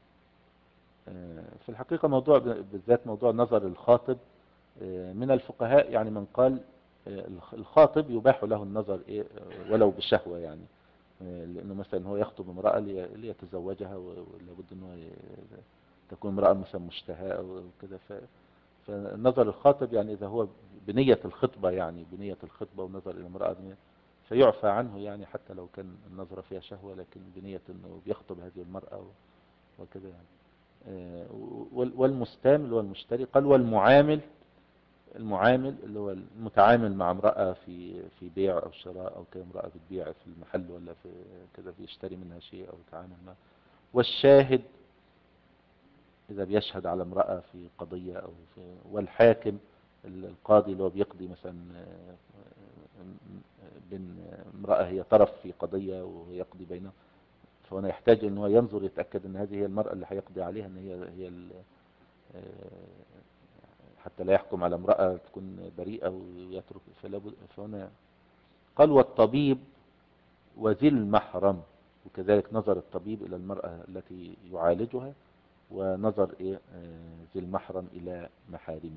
في الحقيقة موضوع بالذات موضوع نظر الخاطب من الفقهاء، يعني من قال الخاطب يباح له النظر ولو بالشهوة، يعني لأنه مثلا هو يخطب امرأة ليتزوجها ولابد أنه تكون امرأة مثلا مشتهاة أو كذا. فنظر الخاطب يعني إذا هو بنية الخطبة، يعني بنية الخطبة ونظر إلى امرأة فيعفى عنه، يعني حتى لو كان النظر فيها شهوة لكن بنية أنه بيخطب هذه المرأة وكذا يعني. والمستام اللي هو المشتري. قال: والمعامل. المعامل اللي هو المتعامل مع امرأة في في بيع أو شراء أو كده، امرأة بتبيع في المحل ولا في كذا بيشتري منها شيء أو يتعامل معها. والشاهد إذا بيشهد على امرأة في قضية أو في. والحاكم القاضي اللي هو بيقضي مثلا بين امرأة هي طرف في قضية ويقضي بينهم. فهنا يحتاج ان هو ينظر يتأكد ان هذه هي المرأة اللي هيقضي عليها، ان هي هي ال- آه، حتى لا يحكم على امرأة تكون بريئة ويترك. فلا بد- فهنا قال والطبيب وذي المحرم، وكذلك نظر الطبيب إلى المرأة التي يعالجها، ونظر إيه آه، ذي المحرم إلى محارمه.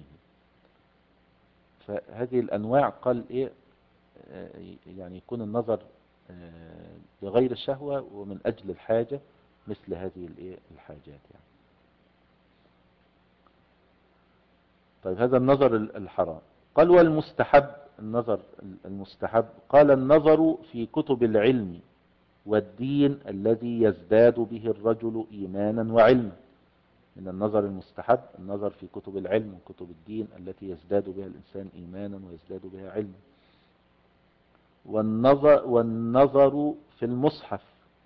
فهذه الأنواع قال إيه آه، يعني يكون النظر آه، بغير الشهوة ومن أجل الحاجة، مثل هذه الإيه الحاجات يعني. طيب هذا النظر الحرام. قال والمستحب، النظر المستحب قال النظر في كتب العلم والدين الذي يزداد به الرجل إيمانا وعلما. من النظر المستحب النظر في كتب العلم وكتب الدين التي يزداد بها الإنسان إيمانا ويزداد بها علما. والنظر, والنظر في المصحف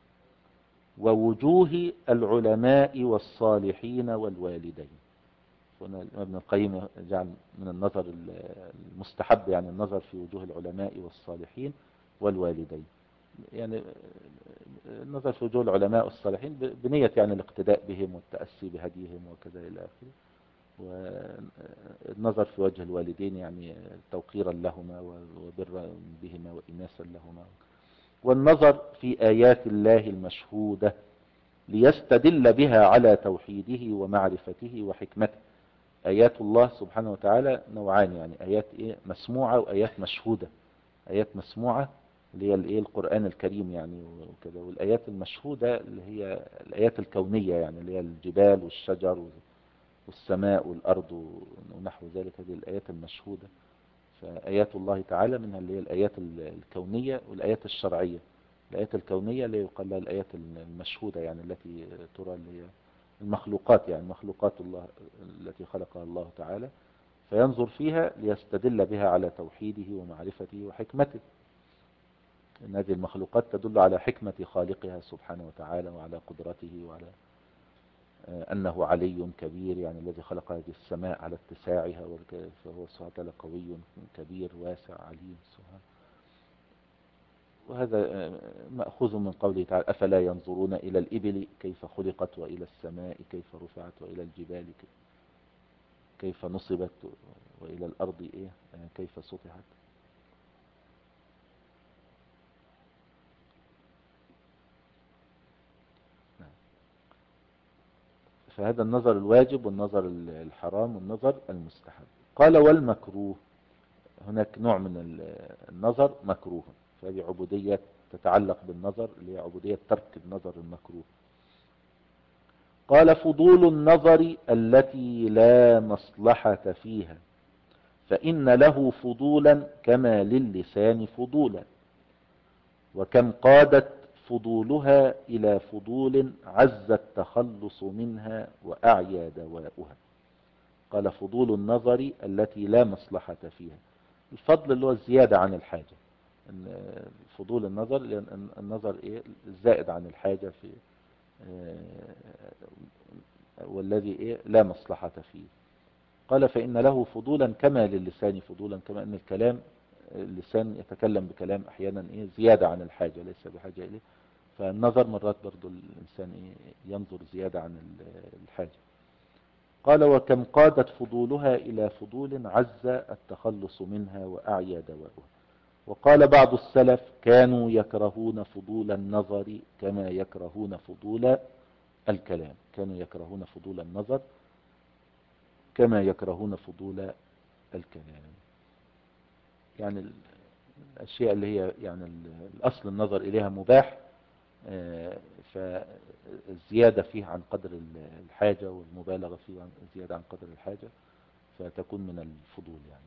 ووجوه العلماء والصالحين والوالدين. هنا ابن القيم جعل من النظر المستحب يعني النظر في وجوه العلماء والصالحين والوالدين. يعني النظر في وجوه العلماء والصالحين بنية يعني الاقتداء بهم والتأسي بهديهم وكذا إلى آخره. والنظر في وجه الوالدين يعني توقيرا لهما وبرا بهما وإناسا لهما. والنظر في آيات الله المشهودة ليستدل بها على توحيده ومعرفته وحكمته. آيات الله سبحانه وتعالى نوعان، يعني آيات إيه مسموعة وآيات مشهودة. آيات مسموعة اللي هي الإيه القرآن الكريم يعني وكذا، والآيات المشهودة اللي هي الآيات الكونية يعني اللي هي الجبال والشجر والسماء والأرض ونحو ذلك، هذه الآيات المشهودة. فآيات الله تعالى منها اللي هي الآيات الكونية والآيات الشرعية. الآيات الكونية اللي يقال لها الآيات المشهودة يعني التي ترى اللي هي المخلوقات يعني مخلوقات الله التي خلقها الله تعالى، فينظر فيها ليستدل بها على توحيده ومعرفته وحكمته. إن هذه المخلوقات تدل على حكمة خالقها سبحانه وتعالى وعلى قدرته وعلى أنه علي كبير، يعني الذي خلق هذه السماء على اتساعها، فهو سبحانه وتعالى قوي كبير واسع عليم سبحانه. وهذا مأخوذ من قوله تعالى أفلا ينظرون إلى الإبل كيف خلقت وإلى السماء كيف رفعت وإلى الجبال كيف نصبت وإلى الأرض إيه كيف سطحت. فهذا النظر الواجب والنظر الحرام والنظر المستحب. قال والمكروه، هناك نوع من النظر مكروه، فهذه عبودية تتعلق بالنظر اللي هي عبودية ترك النظر المكروه. قال فضول النظر التي لا مصلحة فيها، فإن له فضولا كما للسان فضولا، وكم قادت فضولها إلى فضول عز التخلص منها وأعيا دواؤها. قال فضول النظر التي لا مصلحة فيها، الفضل اللي هو الزيادة عن الحاجة. فضول النظر لأن النظر إيه الزائد عن الحاجة في والذي إيه لا مصلحة فيه. قال فإن له فضولا كما للسان فضولا، كما أن الكلام اللسان يتكلم بكلام أحيانا إيه زيادة عن الحاجة ليس بحاجة إليه. فالنظر مرات برضو الإنسان إيه ينظر زيادة عن الحاجة. قال وكم قادت فضولها إلى فضول عز التخلص منها وأعيا دواؤها. وقال بعض السلف كانوا يكرهون فضول النظر كما يكرهون فضول الكلام، كانوا يكرهون فضول النظر كما يكرهون فضول الكلام. يعني الأشياء اللي هي يعني الأصل النظر إليها مباح، فالزيادة فيه عن قدر الحاجة والمبالغة فيه عن زيادة عن قدر الحاجة فتكون من الفضول يعني.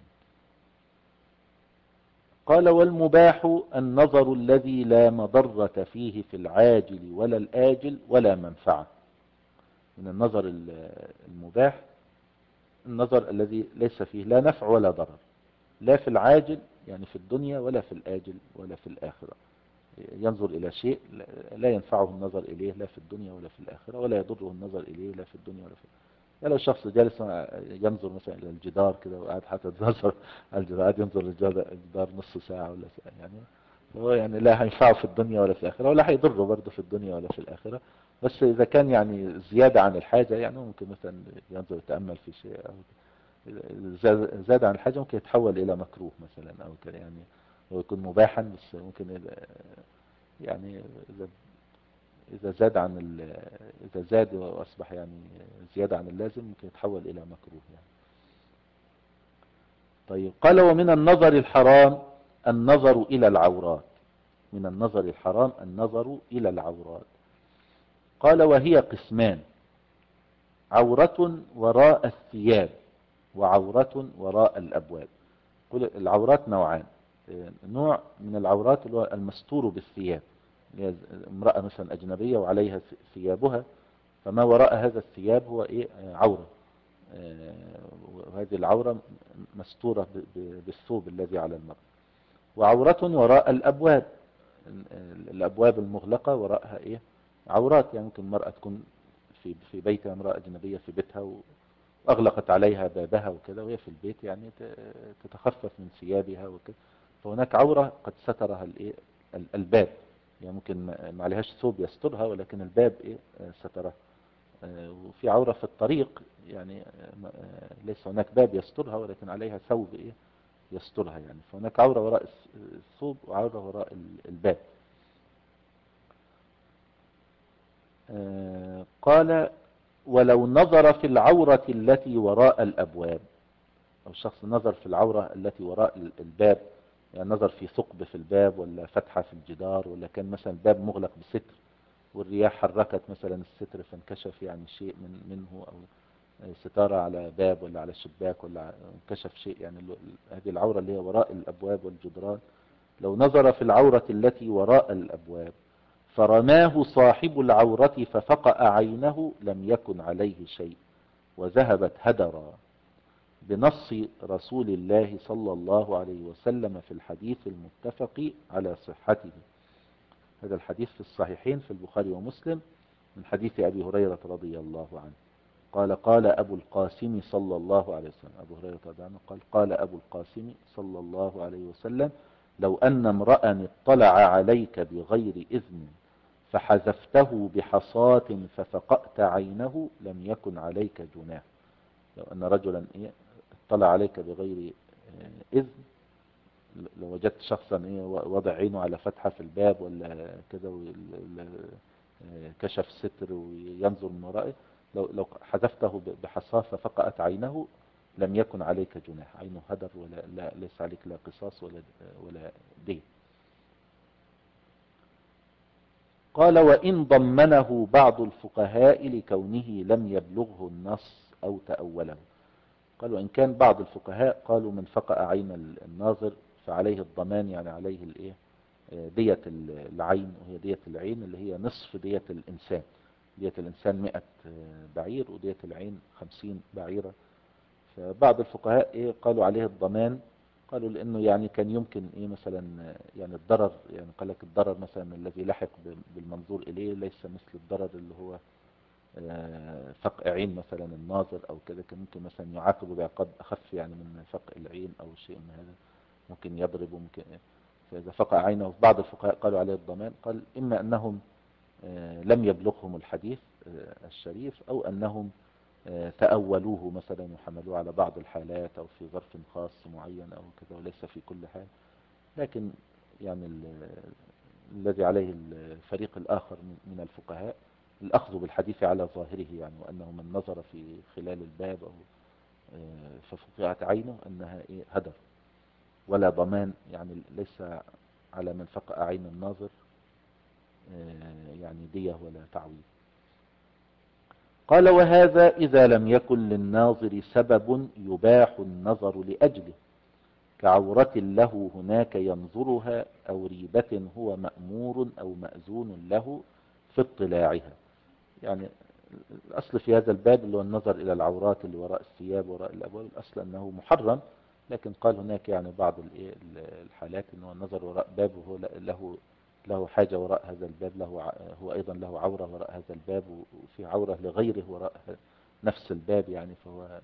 قال والمباح النظر الذي لا مضرة فيه في العاجل ولا الآجل ولا منفعة. من النظر المباح النظر الذي ليس فيه لا نفع ولا ضرر، لا في العاجل يعني في الدنيا ولا في الآجل ولا في الآخرة. ينظر إلى شيء لا ينفعه النظر إليه لا في الدنيا ولا في الآخرة، ولا يضره النظر إليه لا في الدنيا ولا في الآخرة. يعني لو شخص جالس ينظر مثلا إلى الجدار كده وقاعد حتى ينظر على الجدار، قاعد ينظر للجدار نص ساعة ولا ساعة يعني هو يعني لا هينفعه في الدنيا ولا في الآخرة، ولا هيضره برضه في الدنيا ولا في الآخرة. بس إذا كان يعني زيادة عن الحاجة، يعني ممكن مثلا ينظر يتأمل في شيء، أو زاد زاد عن الحاجة ممكن يتحول إلى مكروه مثلا أو كده يعني. هو يكون مباحا بس ممكن يبقى يعني إذا إذا زاد عن ال... إذا زاد وأصبح يعني زيادة عن اللازم ممكن يتحول إلى مكروه يعني. طيب قال ومن النظر الحرام النظر إلى العورات. من النظر الحرام النظر إلى العورات. قال وهي قسمان: عورة وراء الثياب، وعورة وراء الأبواب. كل العورات نوعان: نوع من العورات اللي هو المستور بالثياب، اللي هي امرأة مثلا أجنبية وعليها ثيابها، فما وراء هذا الثياب هو إيه؟ عورة. وهذه العورة مستورة بالثوب الذي على المرأة. وعورة وراء الأبواب، الأبواب المغلقة وراءها إيه؟ عورات. يعني ممكن المرأة تكون في في بيتها، امرأة أجنبية في بيتها وأغلقت عليها بابها وكده وهي في البيت، يعني تتخفف من ثيابها وكده، فهناك عورة قد سترها الإيه؟ الباب. يعني ممكن ما عليهاش ثوب يسترها، ولكن الباب إيه؟ سترها. وفي عورة في الطريق، يعني ليس هناك باب يسترها ولكن عليها ثوب إيه؟ يسترها. يعني فهناك عورة وراء الثوب وعورة وراء الباب. قال ولو نظر في العورة التي وراء الأبواب، أو الشخص نظر في العورة التي وراء الباب، يعني نظر في ثقب في الباب ولا فتحة في الجدار، ولا كان مثلا باب مغلق بستر والرياح حركت مثلا الستر فانكشف يعني شيء من منه، أو ستارة على باب ولا على شباك ولا انكشف شيء، يعني هذه العورة اللي هي وراء الأبواب والجدران. لو نظر في العورة التي وراء الأبواب فرماه صاحب العورة ففقأ عينه لم يكن عليه شيء وذهبت هدرا، بنص رسول الله صلى الله عليه وسلم في الحديث المتفق على صحته. هذا الحديث في الصحيحين في البخاري ومسلم من حديث أبي هريرة رضي الله عنه قال قال أبو القاسم صلى الله عليه وسلم. أبو هريرة رضي الله عنه قال قال أبو القاسم صلى الله عليه وسلم: لو أن امرأ اطلع عليك بغير إذن فحذفته بحصاة ففقأت عينه لم يكن عليك جناح. لو أن رجلا إيه اطلع عليك بغير إذن، لو وجدت شخصا إيه وضع عينه على فتحة في الباب ولا كده كشف ستر وينظر من ورائه، لو لو حذفته بحصاة ففقأت عينه لم يكن عليك جناح. عينه هدر ولا لا ليس عليك لا قصاص ولا ولا دين. قال وإن ضمنه بعض الفقهاء لكونه لم يبلغه النص أو تأوله. قالوا إن كان بعض الفقهاء قالوا من فقأ عين الناظر فعليه الضمان، يعني عليه الايه دية العين، وهي دية العين اللي هي نصف دية الإنسان. دية الإنسان مئة بعير ودية العين خمسين بعيرة. فبعض الفقهاء إيه قالوا عليه الضمان، قالوا لأنه يعني كان يمكن إيه مثلا يعني الضرر، يعني قال لك الضرر مثلا الذي لحق بالمنظور إليه ليس مثل الضرر اللي هو فقع عين مثلا الناظر أو كده، كان ممكن مثلا يعاقب بعقاب أخف يعني من فقع العين أو شيء من هذا، ممكن يضرب وممكن. فإذا فقع عينه بعض الفقهاء قالوا عليه الضمان. قال إما أنهم لم يبلغهم الحديث الشريف، أو أنهم تأولوه مثلا وحملوه على بعض الحالات أو في ظرف خاص معين أو كذا وليس في كل حال. لكن يعني الذي عليه الفريق الآخر من الفقهاء الأخذ بالحديث على ظاهره، يعني وأنه من نظر في خلال الباب أو ففقعت عينه أنها إيه هدر ولا ضمان، يعني ليس على من فقع عين الناظر يعني دية ولا تعويض. قال وهذا إذا لم يكن للناظر سبب يباح النظر لأجله، كعورة له هناك ينظرها أو ريبة هو مأمور أو مأذون له في اطلاعها. يعني الأصل في هذا الباب اللي هو النظر إلى العورات اللي وراء الثياب وراء الأبواب، الأصل أنه محرم، لكن قال هناك يعني بعض الحالات أنه النظر وراء باب وهو له له حاجة وراء هذا الباب، له هو أيضا له عورة وراء هذا الباب، وفي عورة لغيره وراء نفس الباب، يعني فهو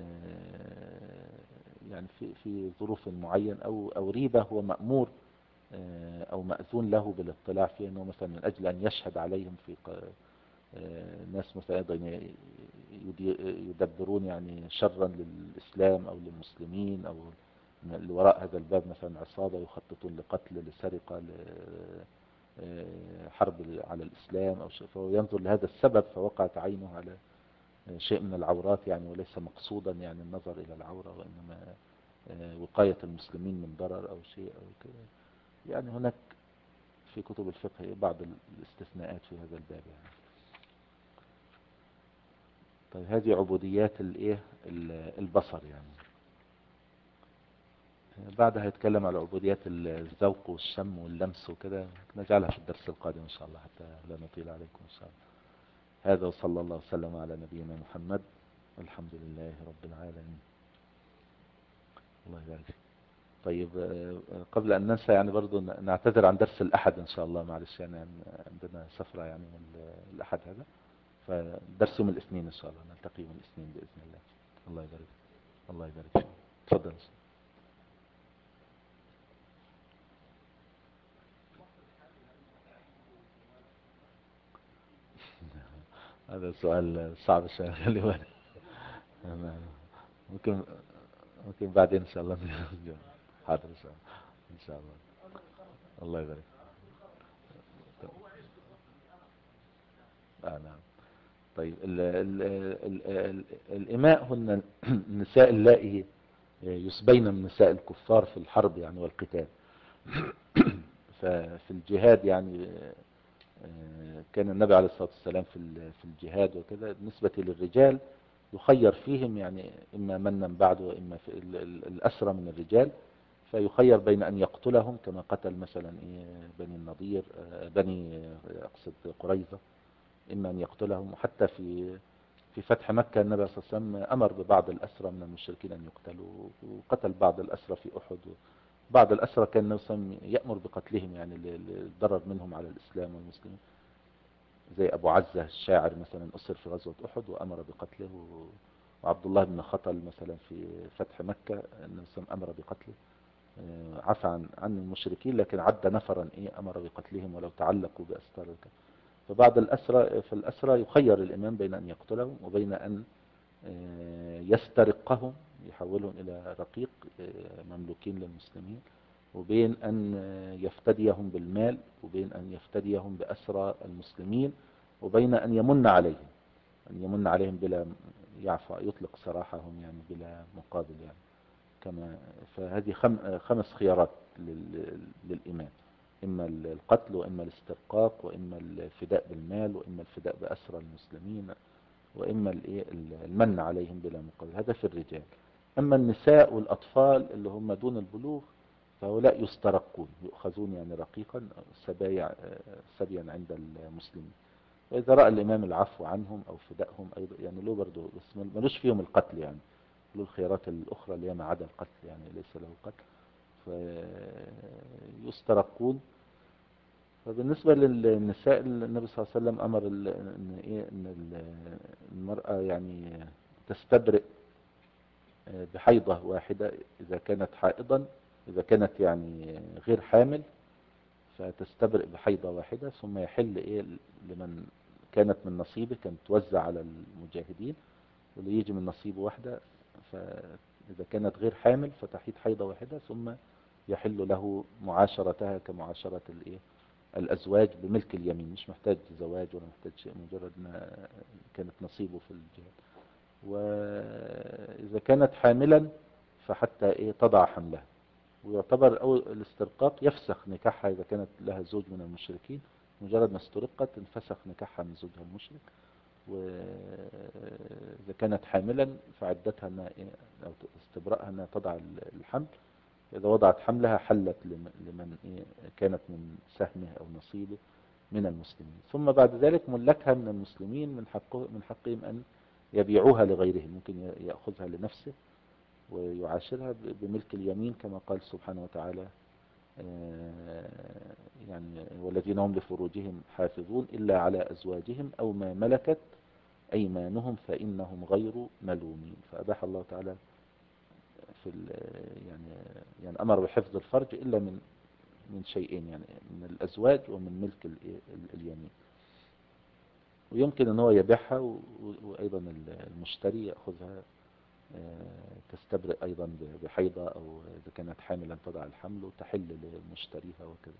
يعني في في ظروف معين، أو أو ريبة هو مأمور أو مأذون له بالاطلاع فيه، أنه مثلا من أجل أن يشهد عليهم في ناس مثلا أيضا يدبرون يعني شرا للإسلام أو للمسلمين، أو اللي وراء هذا الباب مثلا عصابة يخططون لقتل، لسرقة، لحرب على الإسلام أو شيء، فهو ينظر لهذا السبب فوقعت عينه على شيء من العورات يعني، وليس مقصودا يعني النظر إلى العورة، وإنما وقاية المسلمين من ضرر أو شيء أو كده. يعني هناك في كتب الفقه بعض الاستثناءات في هذا الباب يعني. طيب هذه عبوديات الايه البصر يعني. بعدها هيتكلم على عبوديات الذوق والشم واللمس وكده، نجعلها في الدرس القادم ان شاء الله حتى لا نطيل عليكم ان شاء الله. هذا وصلى الله وسلم على نبينا محمد، والحمد لله رب العالمين. الله يبارك. طيب قبل ان ننسى يعني برضو نعتذر عن درس الاحد ان شاء الله، معلش يعني عندنا سفرة يعني الاحد هذا، فدرس يوم الاثنين ان شاء الله، نلتقي يوم الاثنين باذن الله. الله يبارك. الله يبارك فيك. تفضل. هذا سؤال صعب شوية، خلي بالك. ممكن ممكن بعدين ان شاء الله. حاضر ان شاء الله. ان شاء الله. الله يبارك. آه نعم. طيب ال ال ال ال الإماء هن النساء اللائي يسبين من نساء الكفار في الحرب يعني والقتال. ففي الجهاد يعني كان النبي عليه الصلاة والسلام في في الجهاد وكذا بالنسبة للرجال يخير فيهم يعني إما منا بعد وإما في الأسرى من الرجال، فيخير بين أن يقتلهم كما قتل مثلا بني النضير بني أقصد قريظة، إما أن يقتلهم. وحتى في في فتح مكة النبي صلى الله عليه وسلم أمر ببعض الأسرى من المشركين أن يقتلوا، وقتل بعض الأسرى في أحد. بعض الأسرى كان النبي صلى الله عليه وسلم يأمر بقتلهم يعني للضرر منهم على الإسلام والمسلمين، زي أبو عزة الشاعر مثلا أسر في غزوة أحد وأمر بقتله، وعبد الله بن خطل مثلا في فتح مكة النبي صلى الله عليه وسلم أمر بقتله، عفى عن عن المشركين لكن عد نفرا إيه أمر بقتلهم ولو تعلقوا بأستار. فبعض الأسرى في الأسرى يخير الإمام بين أن يقتلهم وبين أن يسترقهم يحولهم إلى رقيق مملوكين للمسلمين، وبين أن يفتديهم بالمال، وبين أن يفتديهم بأسرى المسلمين، وبين أن يمن عليهم أن يمن عليهم بلا يعفى يطلق سراحهم يعني بلا مقابل يعني كما. فهذه خم خمس خيارات للإمام، إما القتل وإما الاسترقاق وإما الفداء بالمال وإما الفداء بأسرى المسلمين وإما المن عليهم بلا مقابل. هذا في الرجال. أما النساء والأطفال اللي هم دون البلوغ فهؤلاء يسترقون يؤخذون يعني رقيقا سبايا سبيا عند المسلمين، وإذا رأى الإمام العفو عنهم أو فدائهم أيضا يعني له برضه بس ملوش فيهم القتل يعني، له الخيارات الأخرى اللي هي ما عدا القتل يعني ليس له قتل، فيسترقون. فبالنسبة للنساء النبي صلى الله عليه وسلم أمر إن إيه إن المرأة يعني تستبرئ بحيضة واحدة إذا كانت حائضا، إذا كانت يعني غير حامل فتستبرئ بحيضة واحدة، ثم يحل إيه لمن كانت من نصيبه، كانت توزع على المجاهدين واللي يجي من نصيبه واحدة. فإذا كانت غير حامل فتحيض حيضة واحدة ثم يحل له معاشرتها كمعاشرة الإيه الأزواج بملك اليمين، مش محتاج زواج ولا محتاج شيء، مجرد ما كانت نصيبه في الجهاد. وإذا كانت حاملا فحتى إيه تضع حملها. ويعتبر أو الاسترقاق يفسخ نكاحها إذا كانت لها زوج من المشركين، مجرد ما استرقت انفسخ نكاحها من زوجها المشرك. وإذا كانت حاملا فعدتها أنها إيه أو استبرأها أنها تضع الحمل، إذا وضعت حملها حلت لمن إيه كانت من سهمه أو نصيبه من المسلمين. ثم بعد ذلك ملكها من المسلمين من حقه من حقهم أن يبيعوها لغيرهم، ممكن يأخذها لنفسه ويعاشرها بملك اليمين كما قال سبحانه وتعالى يعني والذين هم لفروجهم حافظون إلا على أزواجهم أو ما ملكت أيمانهم فإنهم غير ملومين. فأباح الله تعالى في يعني يعني أمر بحفظ الفرج إلا من من شيئين، يعني من الأزواج ومن ملك ال- ال- اليمين. ويمكن ان هو يبيعها و- و- وأيضا المشتري يأخذها آه، تستبرئ أيضا ب- بحيضة، أو إذا كانت حاملا تضع الحمل وتحل لمشتريها وكذا.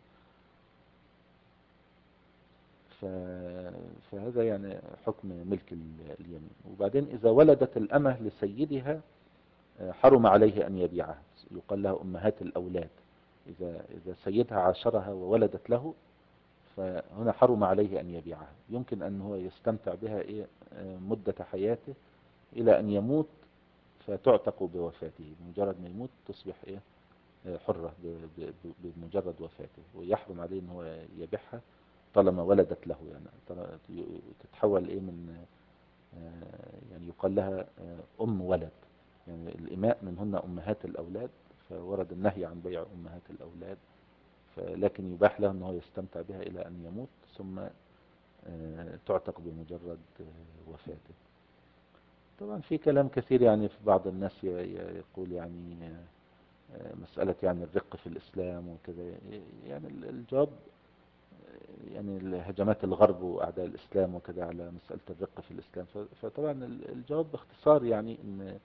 ف- فهذا يعني حكم ملك ال- اليمين. وبعدين إذا ولدت الأمة لسيدها آه، حرم عليه أن يبيعها، يقال لها أمهات الأولاد. إذا إذا سيدها عاشرها وولدت له، فهنا حرم عليه أن يبيعها. يمكن أن هو يستمتع بها إيه آه، مدة حياته إلى أن يموت، فتعتق بوفاته. بمجرد ما يموت تصبح إيه آه، حرة ب- ب- ب- بمجرد وفاته، ويحرم عليه أن هو يبيعها طالما ولدت له. يعني طالما تتحول إيه من آه، يعني يقال لها آه، أم ولد. يعني الإماء منهن أمهات الأولاد، فورد النهي عن بيع أمهات الأولاد. لكن يباح له أنه يستمتع بها إلى أن يموت، ثم آه، تعتق بمجرد آه، وفاته. طبعا في كلام كثير، يعني في بعض الناس ي- ي- يقول يعني آه، مسألة يعني الرق في الإسلام وكذا. يعني ال- الجواب آه، يعني هجمات الغرب وأعداء الإسلام وكذا على مسألة الرق في الإسلام. ف- فطبعا ال- الجواب باختصار يعني إن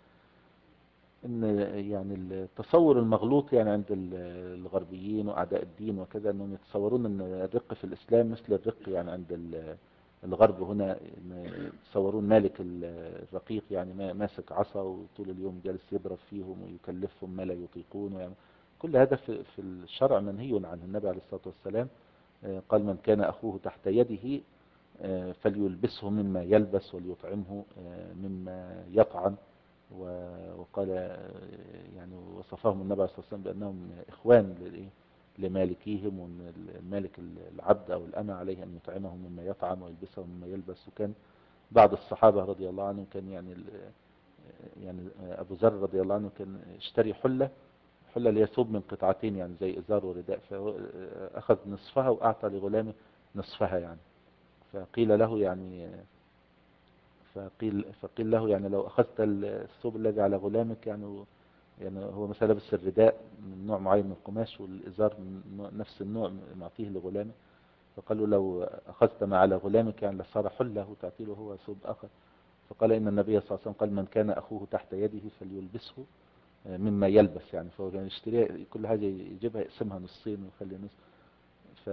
ان يعني التصور المغلوط يعني عند ال- الغربيين واعداء الدين وكذا، انهم يتصورون ان الرق في الاسلام مثل الرق يعني عند ال- الغرب هنا، إن يتصورون مالك ال- الرقيق يعني ما- ماسك عصا وطول اليوم جالس يضرب فيهم ويكلفهم ما لا يطيقون. يعني كل هذا في في الشرع منهي عنه. النبي عليه الصلاة والسلام آه، قال: من كان اخوه تحت يده آه، فليلبسه مما يلبس وليطعمه آه، مما يطعم. و- وقال آه، يعني وصفهم النبي عليه الصلاة والسلام بأنهم إخوان للإيه؟ لمالكيهم، وأن المالك العبد أو الأمة عليه أن يطعمهم مما يطعم ويلبسهم مما يلبس. وكان بعض الصحابة رضي الله عنهم كان يعني ال- يعني أبو ذر رضي الله عنه كان اشتري حلة حلة اللي هي ثوب من قطعتين، يعني زي إزار ورداء، فأخذ نصفها وأعطى لغلامه نصفها. يعني فقيل له يعني فقيل فقيل له يعني لو أخذت الثوب الذي على غلامك، يعني يعني هو مثلا لابس الرداء من نوع معين من القماش، والإزار من نوع- نفس النوع معطيه لغلامه. فقالوا: لو أخذت ما على غلامك يعني لصار حله تعطي له هو ثوب آخر. فقال: إن النبي صلى الله عليه وسلم قال: من كان أخوه تحت يده فليلبسه مما يلبس. يعني فهو كان يشتري كل حاجة يجيبها يقسمها نصين ويخلي نص. ف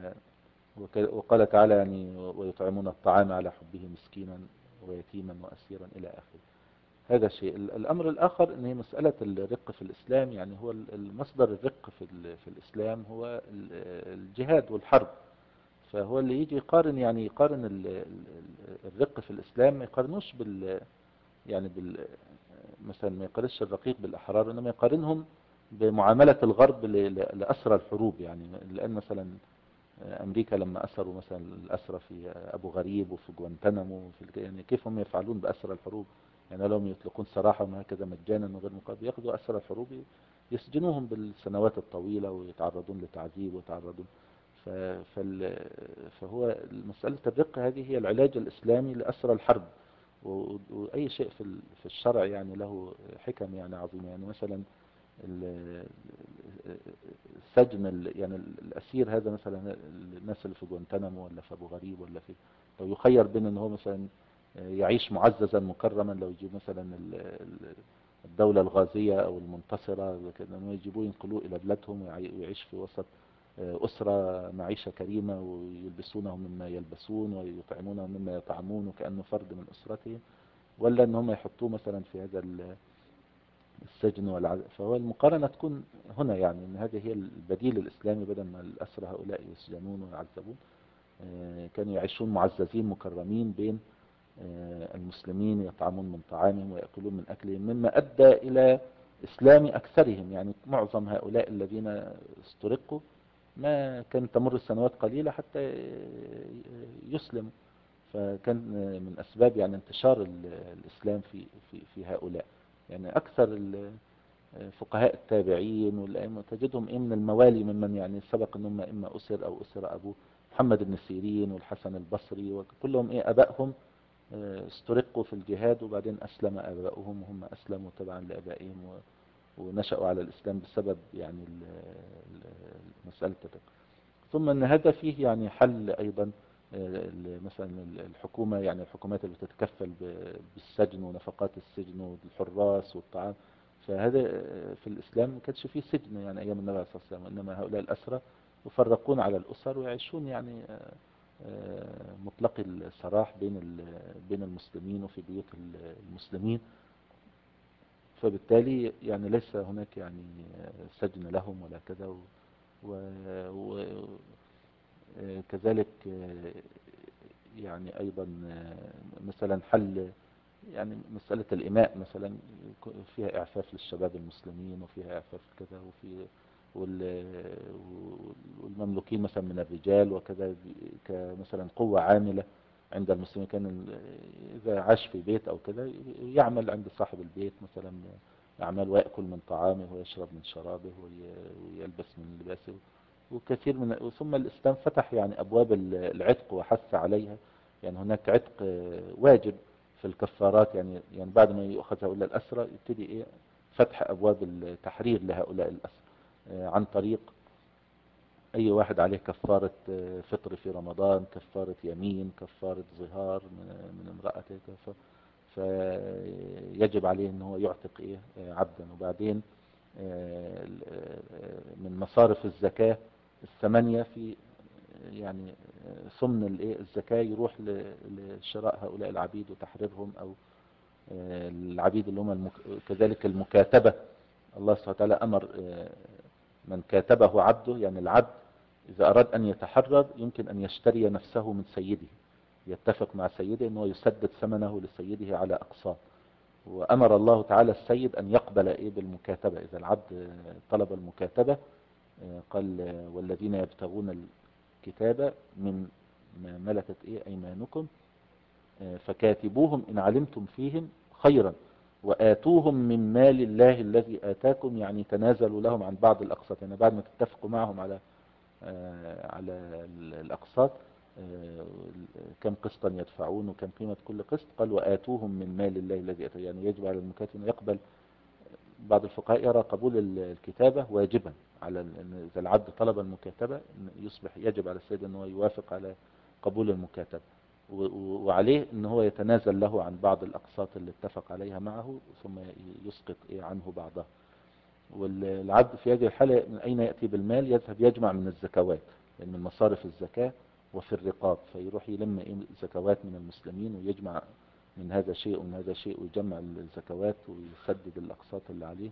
وك- وقال تعالى يعني: ويطعمون الطعام على حبه مسكينا ويتيما وأسيرا إلى آخره. هذا شيء. ال- الأمر الآخر أن هي مسألة الرق في الإسلام. يعني هو ال- المصدر الرق في, ال- في الإسلام هو ال- الجهاد والحرب. فهو اللي يجي يقارن، يعني يقارن ال- ال- الرق في الإسلام، ما يقارنوش بال يعني بال مثلا ما يقارنش الرقيق بالأحرار، إنما يقارنهم بمعاملة الغرب ل- ل- لأسرى الحروب. يعني لأن مثلا أمريكا لما أسروا مثلا الأسرى في أبو غريب وفي جوانتنامو وفي الك- يعني كيف هم يفعلون بأسرى الحروب. يعني لهم يطلقون سراحهم هكذا مجانا من غير مقابل، يأخذوا أسرى الحروب يسجنوهم بالسنوات الطويلة ويتعرضون لتعذيب ويتعرضون. ف- فال- فهو مسألة الرق هذه هي العلاج الإسلامي لأسرى الحرب. و- وأي شيء في ال- في الشرع يعني له حكم يعني عظيمة. يعني مثلا ال- السجن ال- يعني الأسير هذا مثلا، الناس اللي في جوانتنامو ولا في أبو غريب ولا في، لو يخير بين ان هو مثلا يعيش معززا مكرما، لو يجيب مثلا ال- ال- الدولة الغازية او المنتصرة كده، انه يجيبوه ينقلوه الى بلادهم ويعي- ويعيش في وسط أسرة معيشة كريمة، ويلبسونه مما يلبسون ويطعمونه مما يطعمون وكأنه فرد من أسرتهم، ولا ان هم يحطوه مثلا في هذا ال- السجن والعذاب. فهو المقارنة تكون هنا، يعني ان هذه هي البديل الإسلامي، بدل ما الأسرى هؤلاء يسجنون ويعذبون آه، كانوا يعيشون معززين مكرمين بين آه، المسلمين، يطعمون من طعامهم ويأكلون من أكلهم، مما أدى إلى إسلام أكثرهم. يعني معظم هؤلاء الذين استرقوا ما كان تمر السنوات قليلة حتى يسلموا. فكان من أسباب يعني انتشار ال- الإسلام في في في هؤلاء. يعني أكثر ال- فقهاء التابعين والأئمة تجدهم إيه من الموالي، ممن يعني سبق أنهم إما أسر أو أسر أبوه. محمد بن سيرين والحسن البصري وكلهم إيه أبائهم آه، استرقوا في الجهاد، وبعدين أسلم آباؤهم وهم أسلموا تبعا لآبائهم و- ونشأوا على الإسلام بسبب يعني ال- ال- مسألة الرق. ثم ان هذا فيه يعني حل ايضا، آه، مثلا الحكومة، يعني الحكومات اللي بتتكفل ب- بالسجن ونفقات السجن والحراس والطعام، فهذا آه، في الاسلام ما كانش فيه سجن يعني ايام النبي عليه الصلاة والسلام، انما هؤلاء الاسرى يفرقون على الاسر ويعيشون يعني آه، آه، مطلق السراح بين ال- بين المسلمين وفي بيوت المسلمين. فبالتالي يعني ليس هناك يعني سجن لهم ولا كذا، وكذلك يعني أيضا مثلا حل يعني مسألة الإماء مثلا، فيها إعفاف للشباب المسلمين وفيها إعفاف كذا، وفي وال- والمملوكين مثلا من الرجال وكذا، كمثلا قوة عاملة عند المسلمين. كان إذا عاش في بيت أو كذا يعمل عند صاحب البيت مثلا أعمال، ويأكل من طعامه ويشرب من شرابه وي- ويلبس من لباسه وكثير من. ثم الإسلام فتح يعني أبواب العتق وحث عليها، يعني هناك عتق واجب في الكفارات، يعني يعني بعد ما يؤخذ هؤلاء الأسرى يبتدي إيه فتح أبواب التحرير لهؤلاء الأسرى، آه، عن طريق أي واحد عليه كفارة آه، فطر في رمضان، كفارة يمين، كفارة ظهار من من امرأته، كف- فيجب عليه أن هو يعتق إيه آه، عبدا. وبعدين آه، آه، من مصارف الزكاة الثمانية في يعني آه، ثمن الإيه الزكاة يروح ل- لشراء هؤلاء العبيد وتحريرهم، أو آه، العبيد اللي هم المك... كذلك المكاتبة. الله سبحانه وتعالى أمر آه، من كاتبه عبده، يعني العبد إذا أراد أن يتحرر يمكن أن يشتري نفسه من سيده، يتفق مع سيده أنه يسدد ثمنه لسيده على أقساط. وأمر الله تعالى السيد أن يقبل إيه بالمكاتبة، إذا العبد آه، طلب المكاتبة آه، قال آه، والذين يبتغون الكتاب من ما ملكت إيه أيمانكم آه، فكاتبوهم إن علمتم فيهم خيرا وآتوهم من مال الله الذي آتاكم، يعني تنازلوا لهم عن بعض الأقساط، يعني بعد ما تتفقوا معهم على آه، على الأقساط آه، كم قسطا يدفعون وكم قيمة كل قسط، قال وآتوهم من مال الله الذي آتاكم، يعني يجب على المكاتب أن يقبل. بعض الفقهاء يرى قبول الكتابة واجبا على إن إذا العبد طلب المكاتبة يصبح يجب على السيد أنه يوافق على قبول المكاتبة، وعليه ان هو يتنازل له عن بعض الاقساط اللي اتفق عليها معه ثم يسقط ايه عنه بعضها. والعبد في هذه الحالة من اين يأتي بالمال؟ يذهب يجمع من الزكوات، يعني من مصارف الزكاة وفي الرقاب، فيروح يلم ايه زكوات من المسلمين ويجمع من هذا شيء ومن هذا شيء ويجمع الزكوات ويسدد الاقساط اللي عليه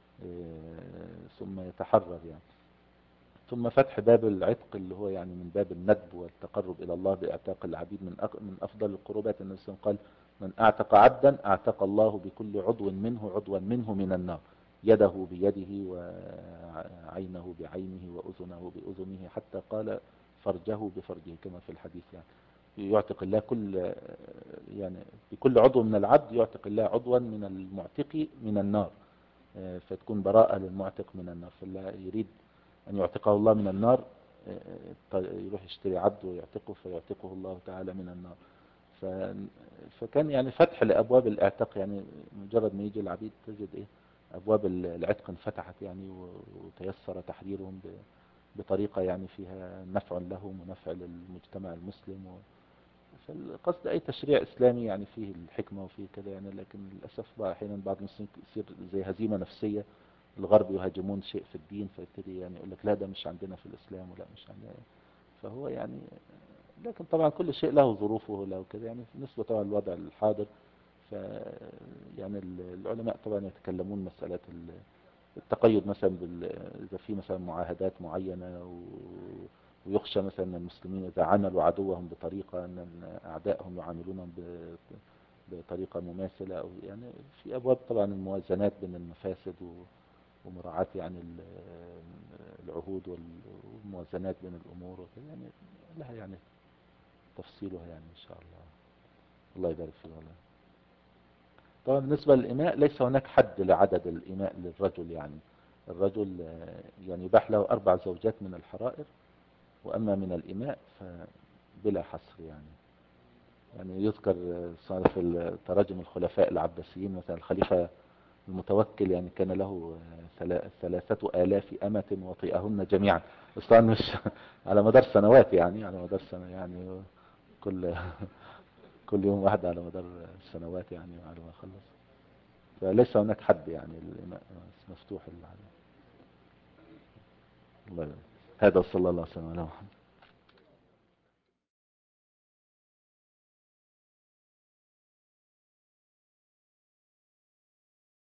ثم يتحرر يعني. ثم فتح باب العتق اللي هو يعني من باب الندب والتقرب إلى الله بإعتاق العبيد، من من أفضل القربات. النبي صلى الله عليه وسلم قال من أعتق عبدا أعتق الله بكل عضو منه عضوا منه من النار، يده بيده وعينه بعينه وأذنه بأذنه، حتى قال فرجه بفرجه كما في الحديث. يعني يعتق الله كل يعني بكل عضو من العبد يعتق الله عضوا من المعتق من النار، فتكون براءة للمعتق من النار. فالله يريد أن يعتقه الله من النار يروح يشتري عبد ويعتقه فيعتقه الله تعالى من النار. ف... فكان يعني فتح لأبواب الاعتاق، يعني مجرد ما يجي العبيد تجد إيه أبواب العتق انفتحت يعني، وتيسر تحريرهم ب... بطريقة يعني فيها نفع لهم ونفع للمجتمع المسلم و... فالقصد أي تشريع إسلامي يعني فيه الحكمة وفيه كذا يعني. لكن للأسف بقى أحيانا بعض المسلمين يصير زي هزيمة نفسية، الغرب يهاجمون شيء في الدين فيبتدي يعني يقول لك لا ده مش عندنا في الإسلام ولا مش عندنا، فهو يعني. لكن طبعا كل شيء له ظروفه له كذا يعني، بالنسبة طبعا للوضع الحاضر ف يعني العلماء طبعا يتكلمون مسألة التقيد مثلا بال... إذا في مثلا معاهدات معينة و... ويخشى مثلا أن المسلمين إذا عملوا عدوهم بطريقة أن أعدائهم يعاملونهم ب... بطريقة مماثلة، أو يعني في أبواب طبعا الموازنات بين المفاسد و... ومراعاة يعني العهود والموازنات بين الأمور وكذا يعني، لها يعني تفصيلها يعني إن شاء الله. الله يبارك فيك والله. طبعا بالنسبة للإماء ليس هناك حد لعدد الإماء للرجل، يعني الرجل يعني يباح له أربع زوجات من الحرائر، وأما من الإماء فبلا حصر يعني. يعني يذكر في تراجم الخلفاء العباسيين مثلا الخليفة المتوكل يعني كان له ثلا- ثلاثة آلاف أمة وطئهن جميعا. بس طبعا مش على مدار سنوات، يعني على مدار سنة يعني كل كل يوم واحد على مدار السنوات يعني على ما خلص. فليس هناك حد يعني، الإماء مفتوح. الله يبارك. هذا صلى الله عليه وسلم على محمد.